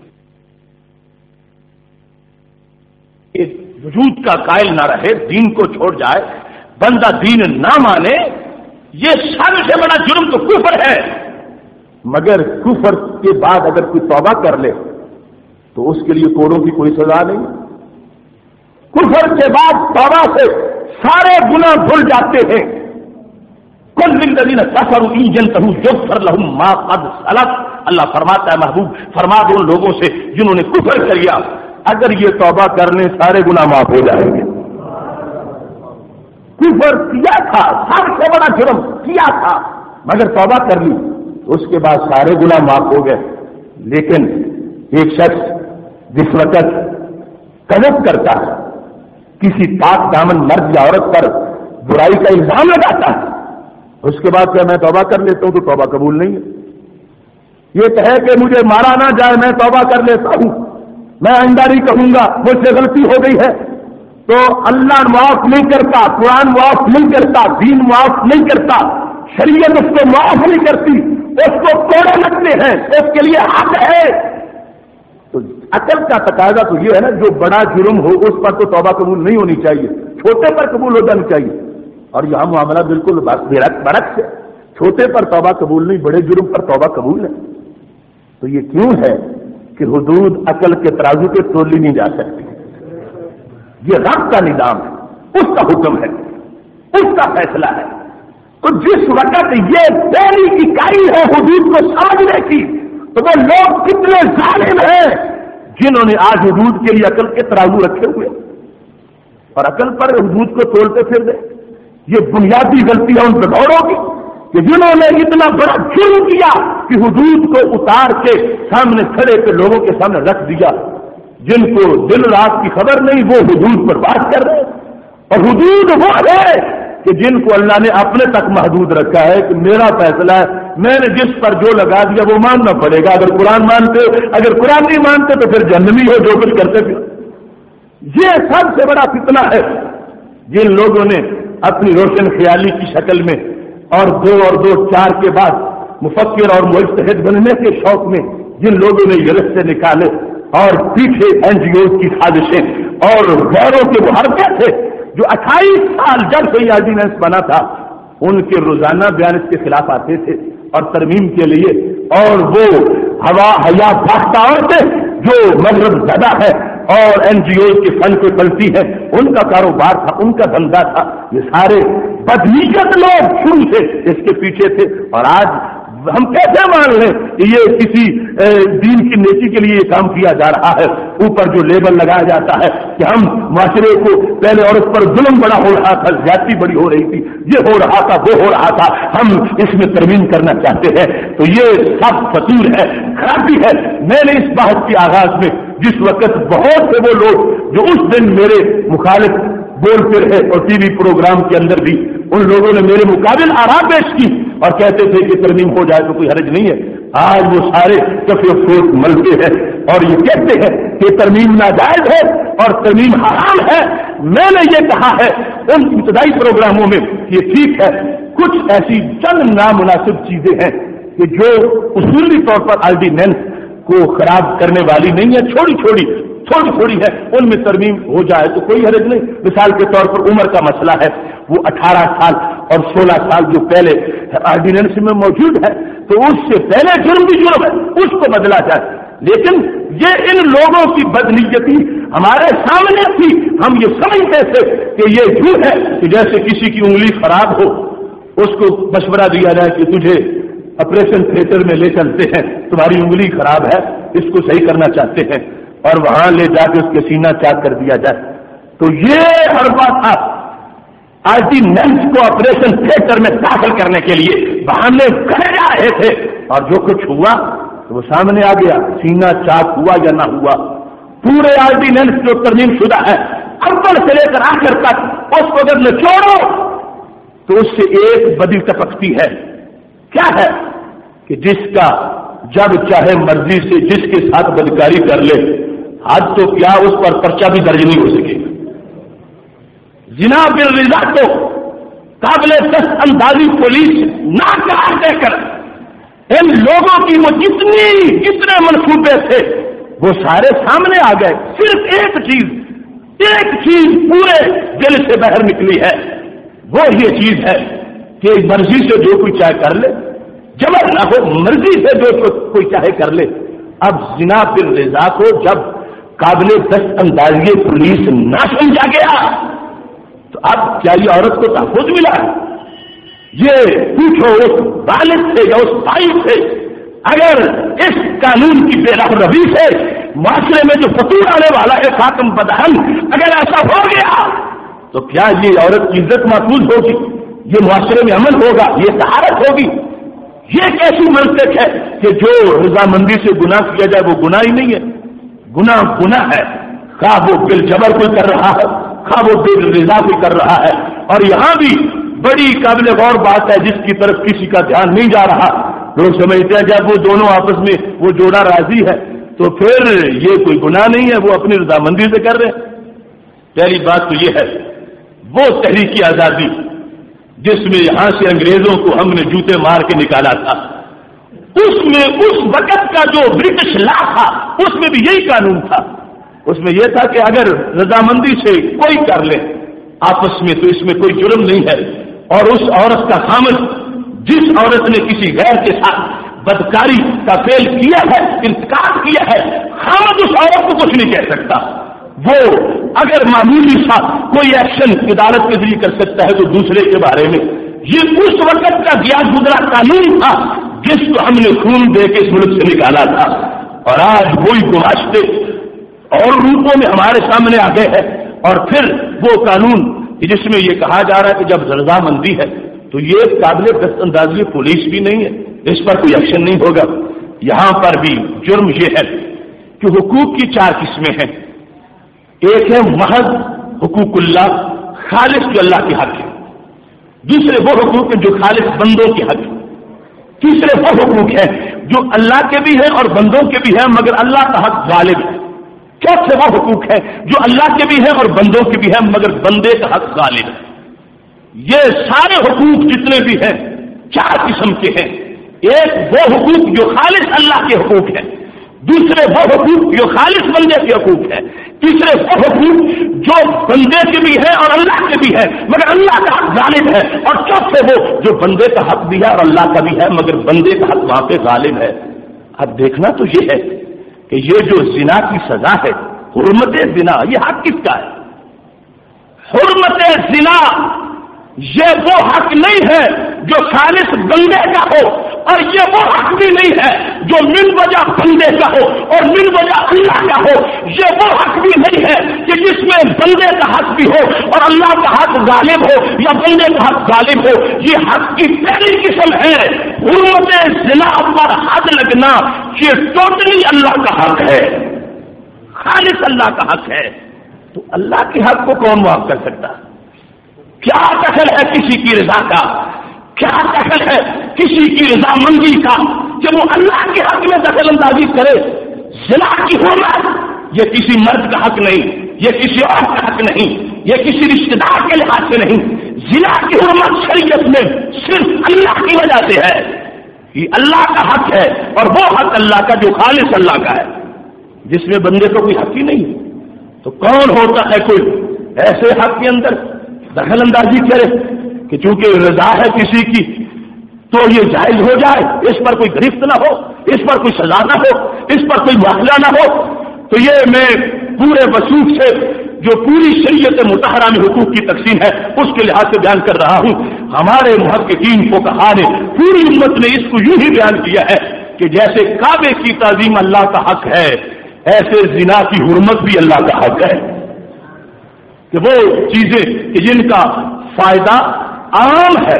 کہ وجود کا قائل نہ رہے، دین کو چھوڑ جائے، بندہ دین نہ مانے، یہ سب سے بڑا جرم تو کفر ہے، مگر کفر کے بعد اگر کوئی توبہ کر لے تو اس کے لیے کوڑوں کی کوئی سزا نہیں۔ کفر کے بعد توبہ سے سارے گناہ دھل جاتے ہیں۔ کل للذین کفروا ان ينتهوا یغفر لهم ما قد سلف، اللہ فرماتا ہے محبوب فرما دو ان لوگوں سے جنہوں نے کفر کیا، اگر یہ توبہ کر لیں سارے گناہ معاف ہو جائیں گے۔ کفر کیا تھا، سب سے بڑا جرم کیا تھا، مگر توبہ کر لی، اس کے بعد سارے گناہ معاف ہو گئے۔ لیکن ایک شخص جس وقت قذف کرتا ہے، کسی پاک دامن مرد یا عورت پر برائی کا الزام لگاتا ہے، اس کے بعد کیا میں توبہ کر لیتا ہوں تو توبہ قبول نہیں ہے۔ یہ کہے کہ مجھے مارا نہ جائے میں توبہ کر لیتا ہوں، میں آئندہ نہیں کہوں گا، مجھ سے غلطی ہو گئی ہے، تو اللہ معاف نہیں کرتا، قرآن معاف نہیں کرتا، دین معاف نہیں کرتا، شریعت اس کو معاف نہیں کرتی، اس کو کوڑے لگتے ہیں، اس کے لیے حق ہے۔ تو عقل کا تقاضا تو یہ ہے نا، جو بڑا جرم ہو اس پر تو توبہ قبول نہیں ہونی چاہیے، چھوٹے پر قبول ہو جانی چاہیے۔ اور یہاں معاملہ بالکل برعکس ہے، چھوٹے پر توبہ قبول نہیں، بڑے جرم پر توبہ قبول ہے۔ تو یہ کیوں ہے کہ حدود عقل کے ترازو پہ تولی نہیں جا سکتی، یہ رب کا نظام ہے، اس کا حکم ہے، اس کا فیصلہ ہے۔ تو جس وقت یہ پہلی اکائی ہے حدود کو سمجھنے کی، تو وہ لوگ کتنے ظالم ہیں جنہوں نے آج حدود کے لیے عقل کے ترازو رکھے ہوئے اور عقل پر حدود کو تولتے پھر دے۔ یہ بنیادی غلطی ہے ان بغوروں کی کہ جنہوں نے اتنا بڑا جرم کیا کہ حدود کو اتار کے سامنے کھڑے کے لوگوں کے سامنے رکھ دیا، جن کو دن رات کی خبر نہیں وہ حدود پر بات کر رہے ہیں۔ اور حدود وہ ہے کہ جن کو اللہ نے اپنے تک محدود رکھا ہے کہ میرا فیصلہ ہے، میں نے جس پر جو لگا دیا وہ ماننا پڑے گا، اگر قرآن مانتے، اگر قرآن نہیں مانتے تو پھر جہنمی ہو جو کچھ کرتے پھر۔ یہ سب سے بڑا فتنہ ہے جن لوگوں نے اپنی روشن خیالی کی شکل میں اور دو چار کے بعد مفکر اور مجتہد بننے کے شوق میں جن لوگوں نے یہ رستے نکالے اور پیچھے NGOs کی سازشیں اور غیروں کے وہ حرکے تھے جو 28 سال جب سے یہ آرڈیننس بنا تھا ان کے روزانہ بیان اس کے خلاف آتے تھے اور ترمیم کے لیے، اور وہ ہوا حیا پاختہ عورتیں جو مذہب زدہ ہے اور NGOs کے فن پہ پلتی ہے، ان کا کاروبار تھا، ان کا دھندا تھا، یہ سارے بدنیت لوگ شروع سے اس کے پیچھے تھے۔ اور آج ہم کیسے مان لیں کہ یہ کسی دین کی نیکی کے لیے یہ کام کیا جا رہا ہے؟ اوپر جو لیبل لگایا جاتا ہے کہ ہم معاشرے کو پہلے عورت پر ظلم بڑا ہو رہا تھا، زیادتی بڑی ہو رہی تھی، یہ ہو رہا تھا وہ ہو رہا تھا، ہم اس میں ترمیم کرنا چاہتے ہیں، تو یہ سب فطور ہے، خرابی ہے۔ میں نے اس بات کے آغاز میں جس وقت بہت سے وہ لوگ جو اس دن میرے مخالف بولتے رہے اور ٹی وی پروگرام کے اندر بھی ان لوگوں نے میرے مقابل آراء پیش کی اور کہتے تھے کہ ترمیم ہو جائے تو کوئی حرج نہیں ہے، آج وہ سارے کفے افسوس ملتے ہیں اور یہ کہتے ہیں کہ ترمیم ناجائز ہے اور ترمیم حرام ہے۔ میں نے یہ کہا ہے ان ابتدائی پروگراموں میں کہ ٹھیک ہے، کچھ ایسی چند نامناسب چیزیں ہیں کہ جو اصولی طور پر آرڈیننس کو خراب کرنے والی نہیں ہے، چھوٹی چھوڑی ہے، ان میں ترمیم ہو جائے تو کوئی حرج نہیں۔ مثال کے طور پر عمر کا مسئلہ ہے، وہ 18 سال اور 16 سال جو پہلے آرڈیننس میں موجود ہے تو اس سے پہلے جرم بھی جرم ہے، اس کو بدلا جائے۔ لیکن یہ ان لوگوں کی بدنیتی ہمارے سامنے تھی، ہم یہ سمجھتے تھے کہ یہ یوں ہے کہ جیسے کسی کی انگلی خراب ہو، اس کو مشورہ دیا جائے کہ تجھے آپریشن تھیٹر میں لے چلتے ہیں، تمہاری انگلی خراب ہے، اس کو صحیح کرنا چاہتے ہیں، اور وہاں لے جا کے اس کے سینہ چاک کر دیا جائے۔ تو یہ حربہ تھا آرڈیننس کو آپریشن تھیٹر میں داخل کرنے کے لیے بہانے کرے جا رہے تھے، اور جو کچھ ہوا تو وہ سامنے آ گیا، سینہ چاک ہوا یا نہ ہوا۔ پورے آرڈیننس جو ترمیم شدہ ہے اول سے لے کر آخر تک، اس کو اگر نچوڑو تو اس سے ایک بدی ٹپکتی ہے، کیا ہے کہ جس کا جب چاہے مرضی سے جس کے ساتھ بدکاری کر لے، حد تو کیا اس پر پرچہ بھی درج نہیں ہو سکے۔ زنا بالرضا کو قابل دست اندازی پولیس نہ قرار دے کر ان لوگوں کی وہ جتنے منصوبے تھے وہ سارے سامنے آ گئے۔ صرف ایک چیز پورے دل سے باہر نکلی ہے، وہ یہ چیز ہے کہ مرضی سے جو کوئی چاہے کر لے، جبر نہ ہو، مرضی سے جو کوئی چاہے کر لے۔ اب زنا بالرضا کو جب قابل دست اندازی پولیس نہ سمجھا گیا تو اب کیا یہ عورت کو تحفظ ملا ہے؟ یہ پوچھو اس والد سے یا اس بھائی سے، اگر اس قانون کی بے روی سے معاشرے میں جو فطور آنے والا ہے خاتم بدہن، اگر ایسا ہو گیا تو کیا یہ عورت کی عزت محفوظ ہوگی؟ یہ معاشرے میں امن ہوگا؟ یہ طہارت ہوگی؟ یہ کیسی منطق ہے کہ جو رضامندی سے گناہ کیا جائے وہ گناہ ہی نہیں ہے؟ گناہ ہے، خواہ وہ بالجبر کوئی کر رہا ہے، خواہ وہ بالرضا کوئی کر رہا ہے۔ اور یہاں بھی بڑی قابل غور بات ہے جس کی طرف کسی کا دھیان نہیں جا رہا۔ لوگ سمجھتے ہیں جب وہ دونوں آپس میں وہ جوڑا راضی ہے تو پھر یہ کوئی گناہ نہیں ہے، وہ اپنی رضامندی سے کر رہے ہیں۔ پہلی بات تو یہ ہے، وہ تحریکی آزادی جس میں یہاں سے انگریزوں کو ہم نے جوتے مار کے نکالا تھا، اس میں اس وقت کا جو برٹش لا تھا اس میں بھی یہی قانون تھا۔ اس میں یہ تھا کہ اگر رضامندی سے کوئی کر لے آپس میں تو اس میں کوئی جرم نہیں ہے، اور اس عورت کا خامد جس عورت نے کسی غیر کے ساتھ بدکاری کا فعل کیا ہے، انتقاد کیا ہے، خامد اس عورت کو کچھ نہیں کہہ سکتا۔ وہ اگر معمولی سا کوئی ایکشن عدالت کے ذریعے کر سکتا ہے تو دوسرے کے بارے میں، یہ اس وقت کا گیا گزرا قانون تھا جس کو ہم نے خون دے کے اس ملک سے نکالا تھا، اور آج وہی گماشتے اور روپوں میں ہمارے سامنے آ گئے ہیں۔ اور پھر وہ قانون جس میں یہ کہا جا رہا ہے کہ جب رضامندی ہے تو یہ قابل دست اندازی پولیس بھی نہیں ہے، اس پر کوئی ایکشن نہیں ہوگا۔ یہاں پر بھی جرم یہ ہے کہ حقوق کی 4 قسمیں ہیں۔ ایک ہے محض حقوق اللہ، خالص جو اللہ کے حق ہے۔ دوسرے وہ حقوق ہیں جو خالص بندوں کے حق ہے۔ تیسرے وہ حقوق ہیں جو اللہ کے بھی ہیں اور بندوں کے بھی ہیں مگر اللہ کا حق غالب ہے۔ چوتھے وہ حقوق ہیں جو اللہ کے بھی ہیں اور بندوں کے بھی ہیں مگر بندے کا حق غالب ہے۔ یہ سارے حقوق جتنے بھی ہیں 4 قسم کے ہیں۔ ایک وہ حقوق جو خالص اللہ کے حقوق ہیں، دوسرے وہ حقوق جو خالص بندے کے حقوق ہیں، تیسرے وہ حقوق جو بندے کے بھی ہیں اور اللہ کے بھی ہیں مگر اللہ کا حق غالب ہے، اور چوتھے وہ جو بندے کا حق بھی ہے اور اللہ کا بھی ہے مگر بندے کا حق وہاں پہ غالب ہے۔ اب دیکھنا تو یہ ہے کہ یہ جو زنا کی سزا ہے، حرمت زنا، یہ حق کس کا ہے؟ حرمت زنا یہ وہ حق نہیں ہے جو خالص بندے کا ہو، اور یہ وہ حق بھی نہیں ہے جو من وجہ بندے کا ہو اور من وجہ اللہ کا ہو۔ یہ وہ حق بھی نہیں ہے کہ جس میں بندے کا حق بھی ہو اور اللہ کا حق غالب ہو یا بندے کا حق غالب ہو۔ یہ حق کی پہلی قسم ہے حرمت زنا پر حد لگنا، یہ ٹوٹلی اللہ کا حق ہے، خالص اللہ کا حق ہے۔ تو اللہ کے حق کو کون معاف کر سکتا؟ کیا دخل ہے کسی کی رضا کا؟ کیا دخل ہے کسی کی رضامندی کا کہ وہ اللہ کے حق میں دخل اندازی کرے؟ زنا کی حرمت یہ کسی مرد کا حق نہیں، یہ کسی اور کا حق نہیں، یہ کسی رشتہ دار کے لحاظ سے نہیں۔ زنا کی حرمت شریعت میں صرف اللہ کی وجہ سے ہے، یہ اللہ کا حق ہے، اور وہ حق اللہ کا جو خالص اللہ کا ہے، جس میں بندے کو کوئی حق ہی نہیں۔ تو کون ہوتا ہے کوئی ایسے حق کے اندر دخل اندازی کرے کہ چونکہ رضا ہے کسی کی تو یہ جائز ہو جائے، اس پر کوئی گرفت نہ ہو، اس پر کوئی سزا نہ ہو، اس پر کوئی معاملہ نہ ہو؟ تو یہ میں پورے وصوف سے جو پوری شریعت مطہرہ میں حقوق کی تقسیم ہے اس کے لحاظ سے بیان کر رہا ہوں. ہمارے محققین فقہا نے پوری امت نے اس کو یوں ہی بیان کیا ہے کہ جیسے کعبے کی تعظیم اللہ کا حق ہے ایسے زنا کی حرمت بھی اللہ کا حق ہے. کہ وہ چیزیں کہ جن کا فائدہ عام ہے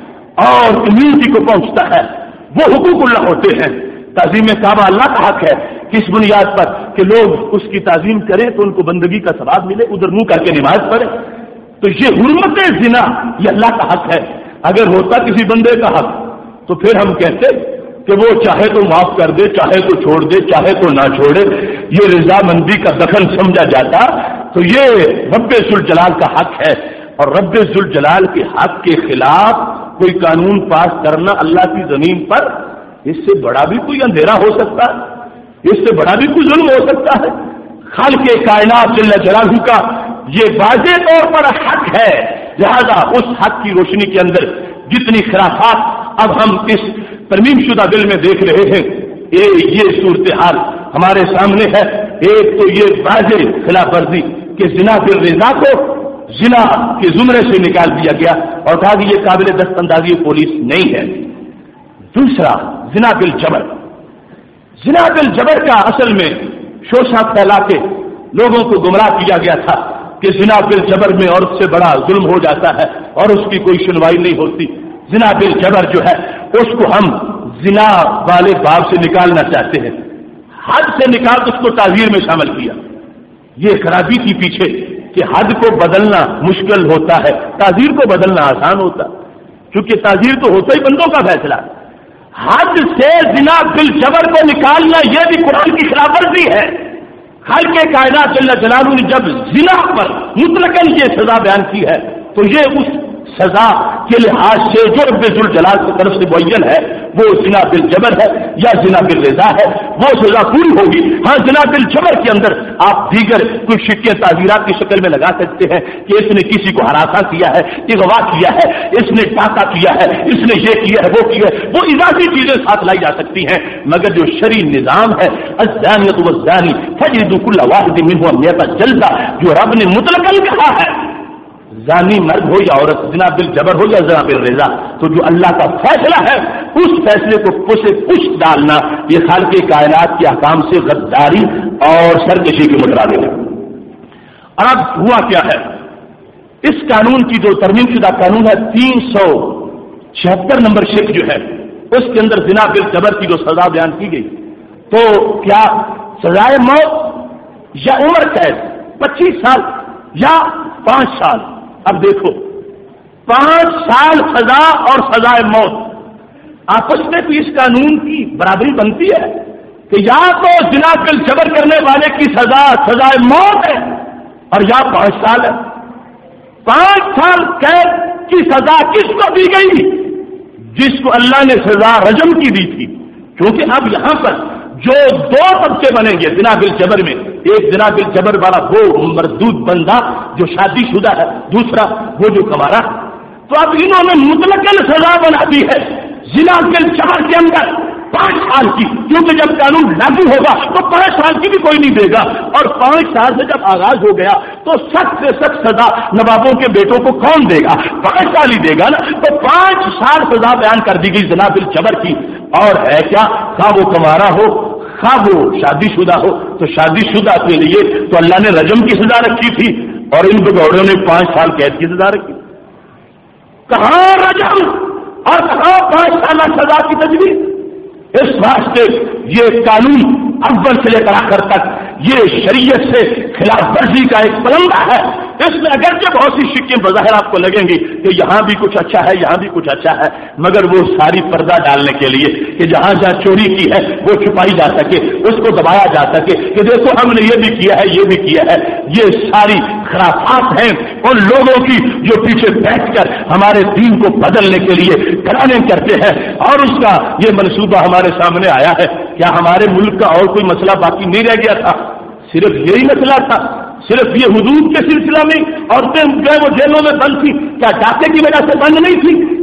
اور کمیونٹی کو پہنچتا ہے وہ حقوق اللہ ہوتے ہیں. تعظیم کعبہ اللہ کا حق ہے. کس بنیاد پر کہ لوگ اس کی تعظیم کریں تو ان کو بندگی کا ثواب ملے, ادھر منہ کر کے نماز پڑھیں. تو یہ حرمت زنا یہ اللہ کا حق ہے. اگر ہوتا کسی بندے کا حق تو پھر ہم کہتے کہ وہ چاہے تو معاف کر دے, چاہے تو چھوڑ دے, چاہے تو نہ چھوڑے. یہ رضامندی کا دخل سمجھا جاتا تو یہ رب ذوالجلال کا حق ہے. اور رب ذوالجلال کے حق کے خلاف کوئی قانون پاس کرنا اللہ کی زمین پر, اس سے بڑا بھی کوئی اندھیرا ہو سکتا ہے, اس سے بڑا بھی کوئی ظلم ہو سکتا ہے. خالق کائنات جل جلالہ کا یہ واضح طور پر حق ہے. لہذا اس حق کی روشنی کے اندر جتنی خرافات اب ہم اس ترمیم شدہ بل میں دیکھ رہے ہیں, یہ صورتحال ہمارے سامنے ہے. ایک تو یہ واضح خلاف ورزی کہ زنا بالرضا کو زنا کے زمرے سے نکال دیا گیا اور کہا کہ یہ قابل دست اندازی پولیس نہیں ہے. دوسرا زنا بالجبر. زنا بالجبر کا اصل میں شوشہ پھیلا کے لوگوں کو گمراہ کیا گیا تھا کہ زنا بالجبر میں عورت سے بڑا ظلم ہو جاتا ہے اور اس کی کوئی سنوائی نہیں ہوتی. زنا بالجبر جو ہے اس کو ہم زنا والے باب سے نکالنا چاہتے ہیں. حد سے نکال اس کو تعزیر میں شامل کیا. یہ خرابی تھی پیچھے کہ حد کو بدلنا مشکل ہوتا ہے, تعزیر کو بدلنا آسان ہوتا, کیونکہ تعزیر تو ہوتا ہی بندوں کا فیصلہ. حد سے زنا بالجبر کو نکالنا یہ بھی قرآن کی خلاف ورزی ہے. خالق کائنات جل جلالہ نے جب زنا پر مطلقاً یہ سزا بیان کی ہے تو یہ اس سزا کے لحاظ سے جو رب ذوالجلال کی طرف سے معین ہے وہ زنا بالجبر ہے یا زنا بالرضا ہے, وہ سزا پوری ہوگی. ہاں زنا بالجبر کے اندر آپ دیگر کوئی شکیں تعزیرات کی شکل میں لگا سکتے ہیں کہ اس نے کسی کو ہراساں کیا ہے, اغوا کیا ہے, اس نے ڈاکہ کیا ہے, اس نے یہ کیا ہے, وہ کیا ہے, وہ اضافی چیزیں ساتھ لائی جا سکتی ہیں. مگر جو شرعی نظام ہے الزانیۃ والزانی فجلدوا کل واحد منہما مئۃ جلدہ, جو رب نے مطلقاً کہا ہے زانی مرد ہو یا عورت, زنا بالجبر ہو یا زنا بالرضا, تو جو اللہ کا فیصلہ ہے اس فیصلے کو پسے پشت ڈالنا یہ خالق کائنات کے احکام سے غداری اور سرکشی کے مترادف ہے. اب ہوا کیا ہے, اس قانون کی جو ترمیم شدہ قانون ہے 376 نمبر شیخ جو ہے اس کے اندر زنا بالجبر کی جو سزا بیان کی گئی تو کیا سزائے موت یا عمر قید 25 سال یا 5 سال. اب دیکھو 5 سال سزا اور سزائے موت آپس میں تو اس قانون کی برابری بنتی ہے کہ یا تو زنا بالجبر کرنے والے کی سزا سزائے موت ہے اور یا 5 سال ہے. 5 سال قید کی سزا کس کو دی گئی؟ جس کو اللہ نے سزا رجم کی دی تھی. کیونکہ اب یہاں پر جو 2 طبقے بنیں گے زنا بالجبر میں, ایک زنا بالجبر والا وہ مردود بندہ جو شادی شدہ ہے, دوسرا وہ جو کمارا. تو اب انہوں نے مطلقاً سزا بنا دی ہے زنا بالجبر کے اندر 5 سال کی, کیونکہ جب قانون لاگو ہوگا تو 5 سال کی بھی کوئی نہیں دے گا, اور 5 سال سے جب آغاز ہو گیا تو سخت سے سخت سزا نوابوں کے بیٹوں کو کون دے گا؟ 5 سال ہی دے گا نا. تو 5 سال سزا بیان کر دی گئی زنا بالجبر کی. اور ہے کیا, خواہ وہ کمارا ہو خواہ وہ شادی شدہ ہو. تو شادی شدہ کے لیے تو اللہ نے رجم کی سزا رکھی تھی اور ان بگوڑوں نے 5 سال قید کی سزا رکھی. کہاں رجم اور کہاں 5 سال سزا کی تجویز؟ اس واسطے یہ قانون اول سے لے کر آخر تک یہ شریعت سے خلاف ورزی کا ایک پلندہ ہے. اس میں اگرچہ بہت سی شکیں بظاہر آپ کو لگیں گی کہ یہاں بھی کچھ اچھا ہے یہاں بھی کچھ اچھا ہے, مگر وہ ساری پردہ ڈالنے کے لیے کہ جہاں جہاں چوری کی ہے وہ چھپائی جا سکے, اس کو دبایا جا سکے کہ دیکھو ہم نے یہ بھی کیا ہے یہ بھی کیا ہے. یہ ساری خرافات ہیں ان لوگوں کی جو پیچھے بیٹھ کر ہمارے دین کو بدلنے کے لیے کرانے کرتے ہیں, اور اس کا یہ منصوبہ ہمارے سامنے آیا ہے. کیا ہمارے ملک کا اور کوئی مسئلہ باقی نہیں رہ گیا تھا؟ صرف یہی مسئلہ تھا, صرف یہ حدود کے سلسلہ میں عورتیں جو ہے وہ جیلوں میں بند تھی, کیا ڈاکے کی وجہ سے بند نہیں تھی؟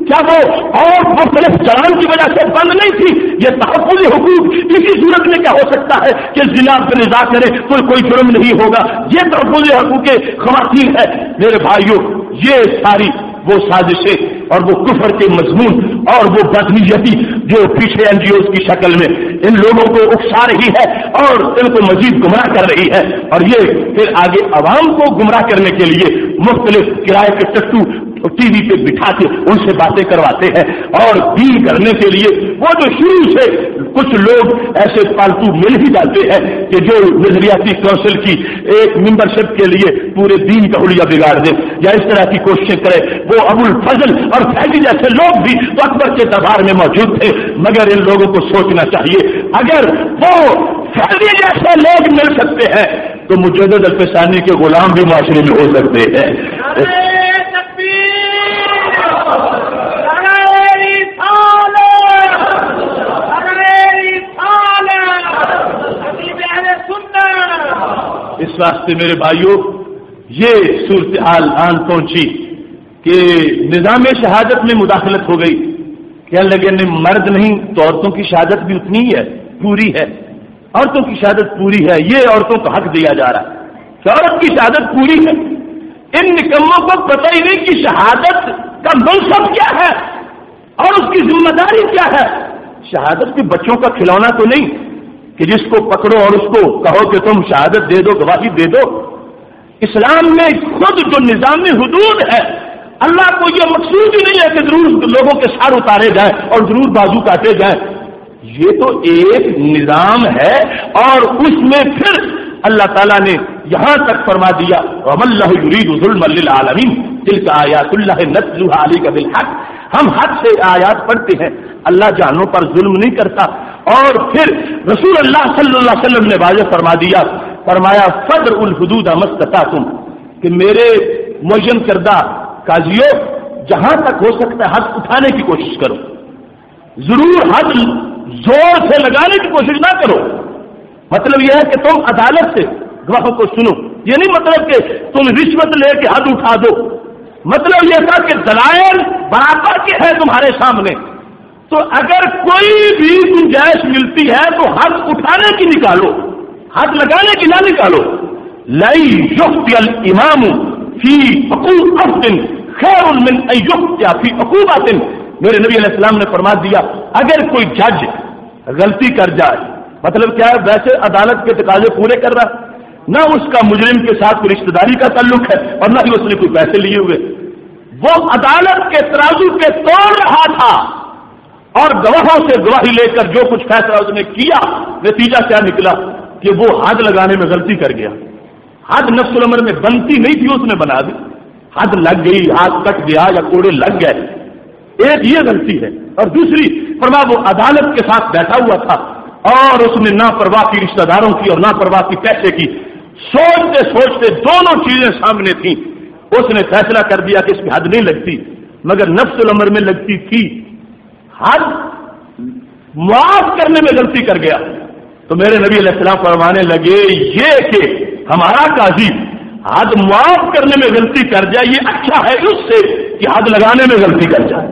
کیا وہ اور مختلف چلان کی وجہ سے بند نہیں تھی؟ یہ تحفظ حقوق اسی صورت میں کیا ہو سکتا ہے کہ زنا پر رضا کرے تو کوئی جرم نہیں ہوگا؟ یہ تحفظ حقوق خواتین ہے میرے بھائیوں۔ یہ ساری وہ سازشیں اور وہ کفر کے مضمون اور وہ بدنیتی جو پیچھے این جی اوز کی شکل میں ان لوگوں کو اکسا رہی ہے اور ان کو مزید گمراہ کر رہی ہے، اور یہ پھر آگے عوام کو گمراہ کرنے کے لیے مختلف کرائے کے ٹٹو ٹی وی پہ بٹھا کے ان سے باتیں کرواتے ہیں، اور دین کرنے کے لیے وہ جو شروع سے کچھ لوگ ایسے پالتو مل ہی جاتے ہیں کہ جو نظریاتی کونسل کی ایک ممبرشپ کے لیے پورے دین کا حلیہ بگاڑ دے یا اس طرح کی کوششیں کرے۔ وہ ابو الفضل اور فیضی جیسے لوگ بھی تو اکبر کے دربار میں موجود تھے، مگر ان لوگوں کو سوچنا چاہیے اگر وہ فیضی جیسے لوگ مل سکتے ہیں تو مجدد الفسانی کے غلام بھی معاشرے میں ہو سکتے ہیں۔ اس واسطے میرے بھائیوں یہ صورتحال آن پہنچی کہ نظام شہادت میں مداخلت ہو گئی، کہنے لگے نہیں مرد نہیں تو عورتوں کی شہادت بھی اتنی ہی ہے، پوری ہے، عورتوں کی شہادت پوری ہے، یہ عورتوں کو حق دیا جا رہا ہے کہ عورت کی شہادت پوری ہے۔ ان نکموں کو پتہ ہی نہیں کہ شہادت کا منصب کیا ہے اور اس کی ذمہ داری کیا ہے۔ شہادت کے بچوں کا کھلونا تو نہیں کہ جس کو پکڑو اور اس کو کہو کہ تم شہادت دے دو، گواہی دے دو۔ اسلام میں خود جو نظام حدود ہے، اللہ کو یہ مقصود ہی نہیں ہے کہ ضرور لوگوں کے سر اتارے جائیں اور ضرور بازو کاٹے جائیں، یہ تو ایک نظام ہے، اور اس میں پھر اللہ تعالیٰ نے یہاں تک فرما دیا وَمَا اللَّهُ يُرِيدُ ظُلْمًا لِلْعَالَمِينَ تِلْكَ آیَاتُ اللَّهِ نَتْلُوهَا عَلَيْكَ بِالْحَقِّ۔ ہم حق سے آیات پڑھتے ہیں، اللہ جانوں پر ظلم نہیں کرتا۔ اور پھر رسول اللہ صلی اللہ علیہ وسلم نے واضح فرما دیا، فرمایا فَدْرُ الْحُدُودَ مَا اسْتَطَعْتُمْ، کہ میرے معین کردہ قاضیوں جہاں تک ہو سکتا ہے حد اٹھانے کی کوشش کرو، ضرور حد زور سے لگانے کی کوشش نہ کرو۔ مطلب یہ ہے کہ تم عدالت سے گواہوں کو سنو، یہ نہیں مطلب کہ تم رشوت لے کے حد اٹھا دو، مطلب یہ تھا کہ دلائل برابر کے ہیں تمہارے سامنے، تو اگر کوئی بھی گنجائش ملتی ہے تو حد اٹھانے کی نکالو، حد لگانے کی نہ نکالو۔ لَن يُخْطِئَ الْإِمَامُ فِي عُقُوبَةٍ خَيْرٌ مِّنْ أَن يُخْطِئَ فِي عُقُوبَةٍ۔ میرے نبی علیہ السلام نے فرما دیا اگر کوئی جج غلطی کر جائے، مطلب کیا ہے، ویسے عدالت کے تقاضے پورے کر رہا، نہ اس کا مجرم کے ساتھ کوئی رشتہ داری کا تعلق ہے اور نہ ہی اس نے کوئی پیسے لیے ہوئے، وہ عدالت کے ترازو پہ توڑ رہا تھا اور گواہوں سے گواہی لے کر جو کچھ فیصلہ اس نے کیا، نتیجہ کیا نکلا کہ وہ حد لگانے میں غلطی کر گیا۔ حد نفس الامر میں بنتی نہیں تھی، اس نے بنا دی، حد لگ گئی، ہاتھ کٹ گیا یا کوڑے لگ گئے، ایک یہ غلطی ہے۔ اور دوسری فرما وہ عدالت کے ساتھ بیٹھا ہوا تھا اور اس نے نا پرواہ کی رشتہ داروں کی اور نا پرواہ کی پیسے کی، سوچتے سوچتے دونوں چیزیں سامنے تھیں، اس نے فیصلہ کر دیا کہ اس کی حد نہیں لگتی، مگر نفس الامر میں لگتی تھی، حد معاف کرنے میں غلطی کر گیا۔ تو میرے نبی علیہ السلام فرمانے لگے یہ کہ ہمارا قاضی حد معاف کرنے میں غلطی کر جائے یہ اچھا ہے اس سے کہ حد لگانے میں غلطی کر جائے۔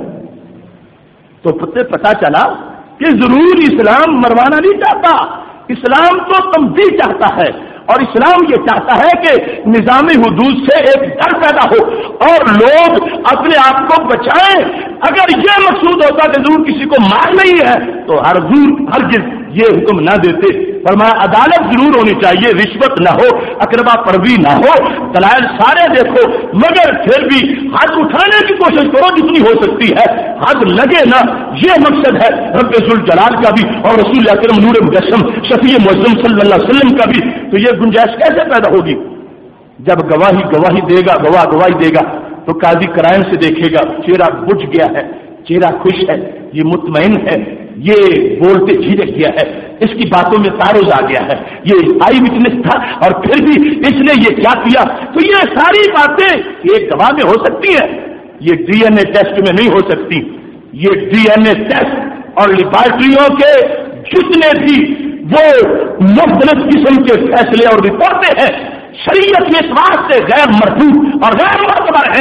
تو پتہ چلا کہ ضرور اسلام مروانا نہیں چاہتا، اسلام تو تمدید چاہتا ہے، اور اسلام یہ چاہتا ہے کہ نظام حدود سے ایک ڈر پیدا ہو اور لوگ اپنے آپ کو بچائیں۔ اگر یہ مقصود ہوتا کہ ضرور کسی کو مار نہیں ہے تو ہرگز یہ حکم نہ دیتے۔ فرمایا عدالت ضرور ہونی چاہیے، رشوت نہ ہو، اقربا پروی نہ ہو، دلائل سارے دیکھو، مگر پھر بھی حد اٹھانے کی کوشش کرو جتنی ہو سکتی ہے، حد لگے نہ، یہ مقصد ہے رب ذوالجلال کا بھی اور رسول اکرم نور مجسم شفیع معظم صلی اللہ علیہ وسلم کا بھی۔ تو یہ گنجائش کیسے پیدا ہوگی؟ جب گواہی دے گا، گواہی دے گا تو قاضی کرائم سے دیکھے گا، چہرہ بجھ گیا ہے، چہرہ خوش ہے، یہ مطمئن ہے، یہ بولتے جھجک گیا ہے، اس کی باتوں میں تعارض آ گیا ہے، یہ آئی وٹنس تھا اور پھر بھی اس نے یہ کیا کیا، تو یہ ساری باتیں ایک گواہ میں ہو سکتی ہیں، یہ ڈی این اے ٹیسٹ میں نہیں ہو سکتی۔ یہ ڈی این اے ٹیسٹ اور لیبارٹریوں کے جتنے بھی وہ مختلف قسم کے فیصلے اور رپورٹیں ہیں، شریعت میں اس واسطے غیر مرفوع اور غیر معتبر ہیں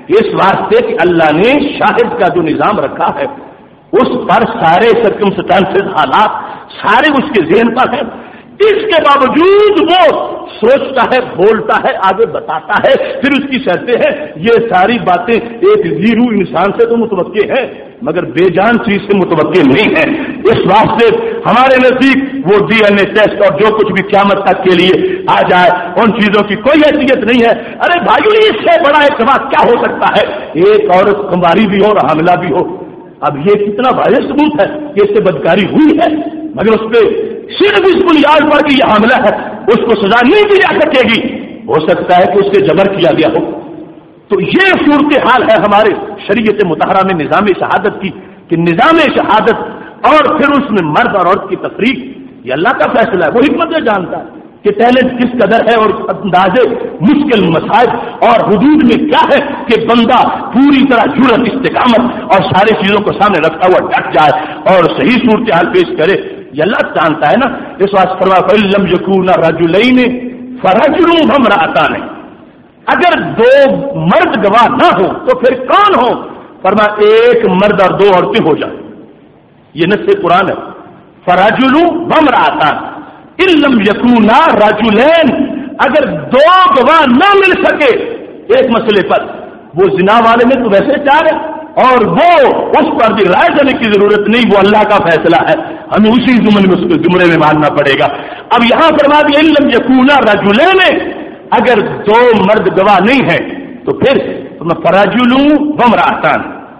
اس واسطے کہ اللہ نے شاہد کا جو نظام رکھا ہے اس پر سارے سرکمسٹانسز حالات سارے اس کے ذہن پر ہیں، اس کے باوجود وہ سوچتا ہے، بولتا ہے، آگے بتاتا ہے، پھر اس کی شرطیں ہیں۔ یہ ساری باتیں ایک زیرو انسان سے تو متوقع ہے مگر بے جان چیز سے متوقع نہیں ہے۔ اس واسطے ہمارے نزدیک وہ ڈی این اے ٹیسٹ اور جو کچھ بھی قیامت تک کے لیے آ جائے ان چیزوں کی کوئی حیثیت نہیں ہے۔ ارے بھائی، اس سے بڑا اعتماد کیا ہو سکتا ہے؟ ایک عورت کنواری بھی ہو اور حاملہ بھی ہو، اب یہ کتنا واضح ثبوت ہے کہ اس سے بدکاری ہوئی ہے، مگر اس پہ صرف اس بنیاد پر کہ یہ حاملہ ہے اس کو سزا نہیں دی جا سکے گی۔ ہو سکتا ہے کہ اس سے جبر کیا گیا ہو۔ تو یہ صورتحال ہے ہمارے شریعت مطہرہ میں نظام شہادت کی، کہ نظام شہادت اور پھر اس میں مرد اور عورت کی تفریق یہ اللہ کا فیصلہ ہے، وہ حکمت جانتا ہے کہ ٹیلنٹ کس قدر ہے اور اندازے مشکل مسائل اور حدود میں کیا ہے کہ بندہ پوری طرح جرأت، استقامت اور ساری چیزوں کو سامنے رکھتا ہوا ڈٹ جائے اور صحیح صورتحال پیش کرے۔ یہ اللہ جانتا ہے نا۔ اس واسطے فرمایا فَإِن يَكُونَا رَجُلَيْنِ فَرَجُلٌ وَامْرَأَتَانِ، اگر دو مرد گواہ نہ ہو تو پھر کون ہو؟ فرمایا ایک مرد اور دو عورتیں ہو جائیں۔ یہ نص قرآن ہے، فَرَجُلٌ وَامْرَأَتَانِ إِن لَّمْ يَكُونَا رَجُلَيْنِ، اگر دو گواہ نہ مل سکے ایک مسئلے پر، وہ زنا والے میں تو ویسے چار ہے اور وہ اس پر بھی رائے دینے کی ضرورت نہیں، وہ اللہ کا فیصلہ ہے، ہمیں اسی زمرے میں ماننا پڑے گا۔ اب یہاں فرما دیا إِن لَّمْ يَكُونَا رَجُلَيْنِ، اگر دو مرد گواہ نہیں ہیں تو پھر فَرَجُلٌ وَامْرَأَتَانِ،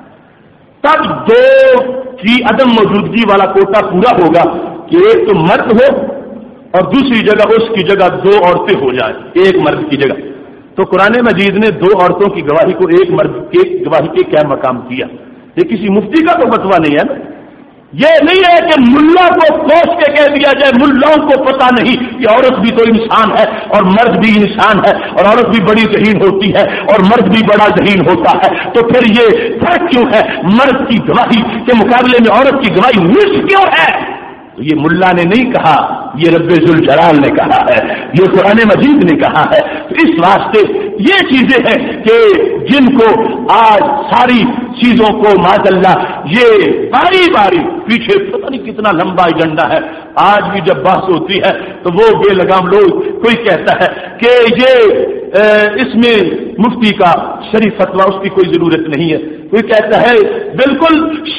تب دو کی عدم موجودگی والا کوٹا پورا ہوگا کہ ایک تو مرد ہو اور دوسری جگہ اس کی جگہ دو عورتیں ہو جائیں ایک مرد کی جگہ۔ تو قرآن مجید نے دو عورتوں کی گواہی کو ایک مرد کے گواہی کے کیا مقام کیا؟ یہ کسی مفتی کا تو فتویٰ نہیں ہے نا۔ یہ نہیں ہے کہ ملا کو کوس کے کہہ دیا جائے ملاؤں کو پتا نہیں کہ عورت بھی تو انسان ہے اور مرد بھی انسان ہے اور عورت بھی بڑی ذہین ہوتی ہے اور مرد بھی بڑا ذہین ہوتا ہے، تو پھر یہ فرق کیوں ہے؟ مرد کی گواہی کے مقابلے میں عورت کی گواہی مس کیوں ہے؟ تو یہ ملا نے نہیں کہا، یہ رب ذوالجلال نے کہا ہے، یہ قرآن مجید نے کہا ہے۔ تو اس واسطے یہ چیزیں ہیں کہ جن کو آج ساری چیزوں کو معاذاللہ یہ باری باری پیچھے پتہ نہیں کتنا لمبا ایجنڈا ہے، آج بھی جب بحث ہوتی ہے تو وہ بے لگام لوگ، کوئی کہتا ہے کہ یہ اس میں مفتی کا شریف فتویٰ اس کی کوئی ضرورت نہیں ہے، کوئی کہتا ہے بالکل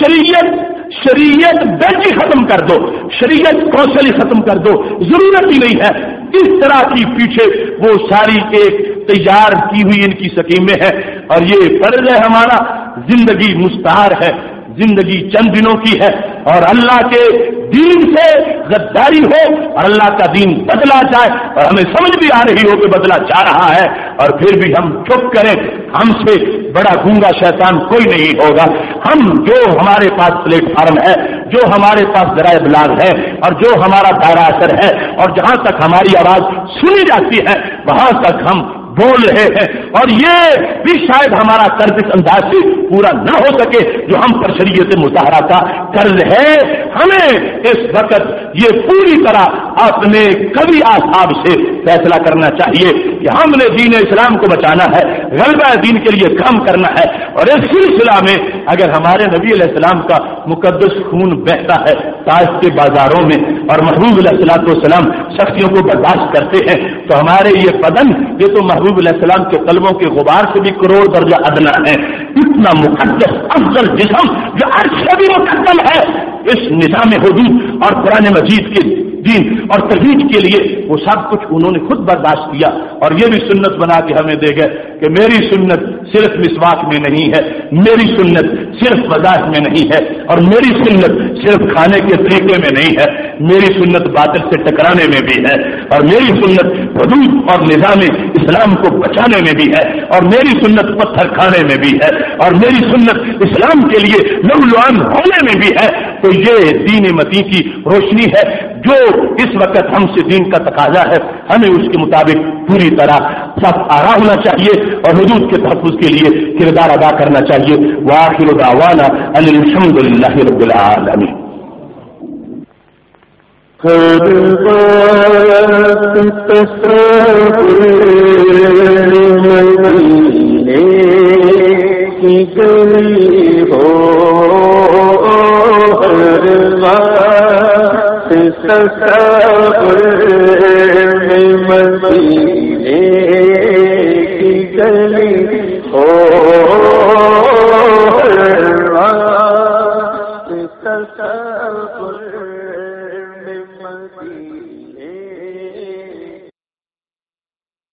شریعت بینچ ہی ختم کر دو، شریعت کونسل ہی ختم کر دو، ضرورت ہی نہیں ہے۔ اس طرح کی پیچھے وہ ساری ایک تیار کی ہوئی ان کی سکیمیں ہیں، اور یہ فرض ہے ہمارا، زندگی مستعار ہے، زندگی چند دنوں کی ہے، اور اللہ کے دین سے غداری ہو اور اللہ کا دین بدلا جائے اور ہمیں سمجھ بھی آ رہی ہو کہ بدلا جا رہا ہے اور پھر بھی ہم چپ کریں، ہم سے بڑا گونگا شیطان کوئی نہیں ہوگا۔ ہم جو ہمارے پاس پلیٹ فارم ہے، جو ہمارے پاس ذرائع ابلاغ ہے اور جو ہمارا دائرہ اثر ہے اور جہاں تک ہماری آواز سنی جاتی ہے وہاں تک ہم بول رہے ہیں، اور یہ بھی شاید ہمارا قرض اس انداز سے پورا نہ ہو سکے جو ہم پر شریعت مطہرہ کا قرض ہے۔ ہمیں اس وقت یہ پوری طرح اپنے کبھی اعصاب سے فیصلہ کرنا چاہیے کہ ہم نے دین اسلام کو بچانا ہے، غلبہ دین کے لیے کام کرنا ہے، اور اس سلسلہ میں اگر ہمارے نبی علیہ السلام کا مقدس خون بہتا ہے طائف کے بازاروں میں اور محبوب علیہ السلام شخصیوں کو برداشت کرتے ہیں تو ہمارے یہ بدن، یہ تو محبوب علیہ السلام کے قلبوں کے غبار سے بھی کروڑ درجہ ادنا ہے، اتنا مقدس افضل جسم جو عرش سے بھی مقدم ہے، اس نظام حدود اور قرآن مجید کے دین اور توحید کے لیے وہ سب کچھ انہوں نے خود برداشت کیا، اور یہ بھی سنت بنا کے ہمیں دے گئے کہ میری سنت صرف مسواک میں نہیں ہے، میری سنت صرف وضاحت میں نہیں ہے، اور میری سنت صرف کھانے کے طریقے میں نہیں ہے، میری سنت باطل سے ٹکرانے میں بھی ہے، اور میری سنت حدود اور نظام اسلام کو بچانے میں بھی ہے، اور میری سنت پتھر کھانے میں بھی ہے، اور میری سنت اسلام کے لیے لولوان ہونے میں بھی ہے۔ تو یہ دین متین کی روشنی ہے جو اس وقت ہم سے دین کا تقاضا ہے، ہمیں اس کے مطابق پوری طرح صف آرا ہونا چاہیے اور حدود کے تحفظ کے لیے کردار ادا کرنا چاہیے۔ وآخر دعوانا ان الحمد للہ رب العالمین۔ قد گئی ہو ہر بات تصور میں مدینے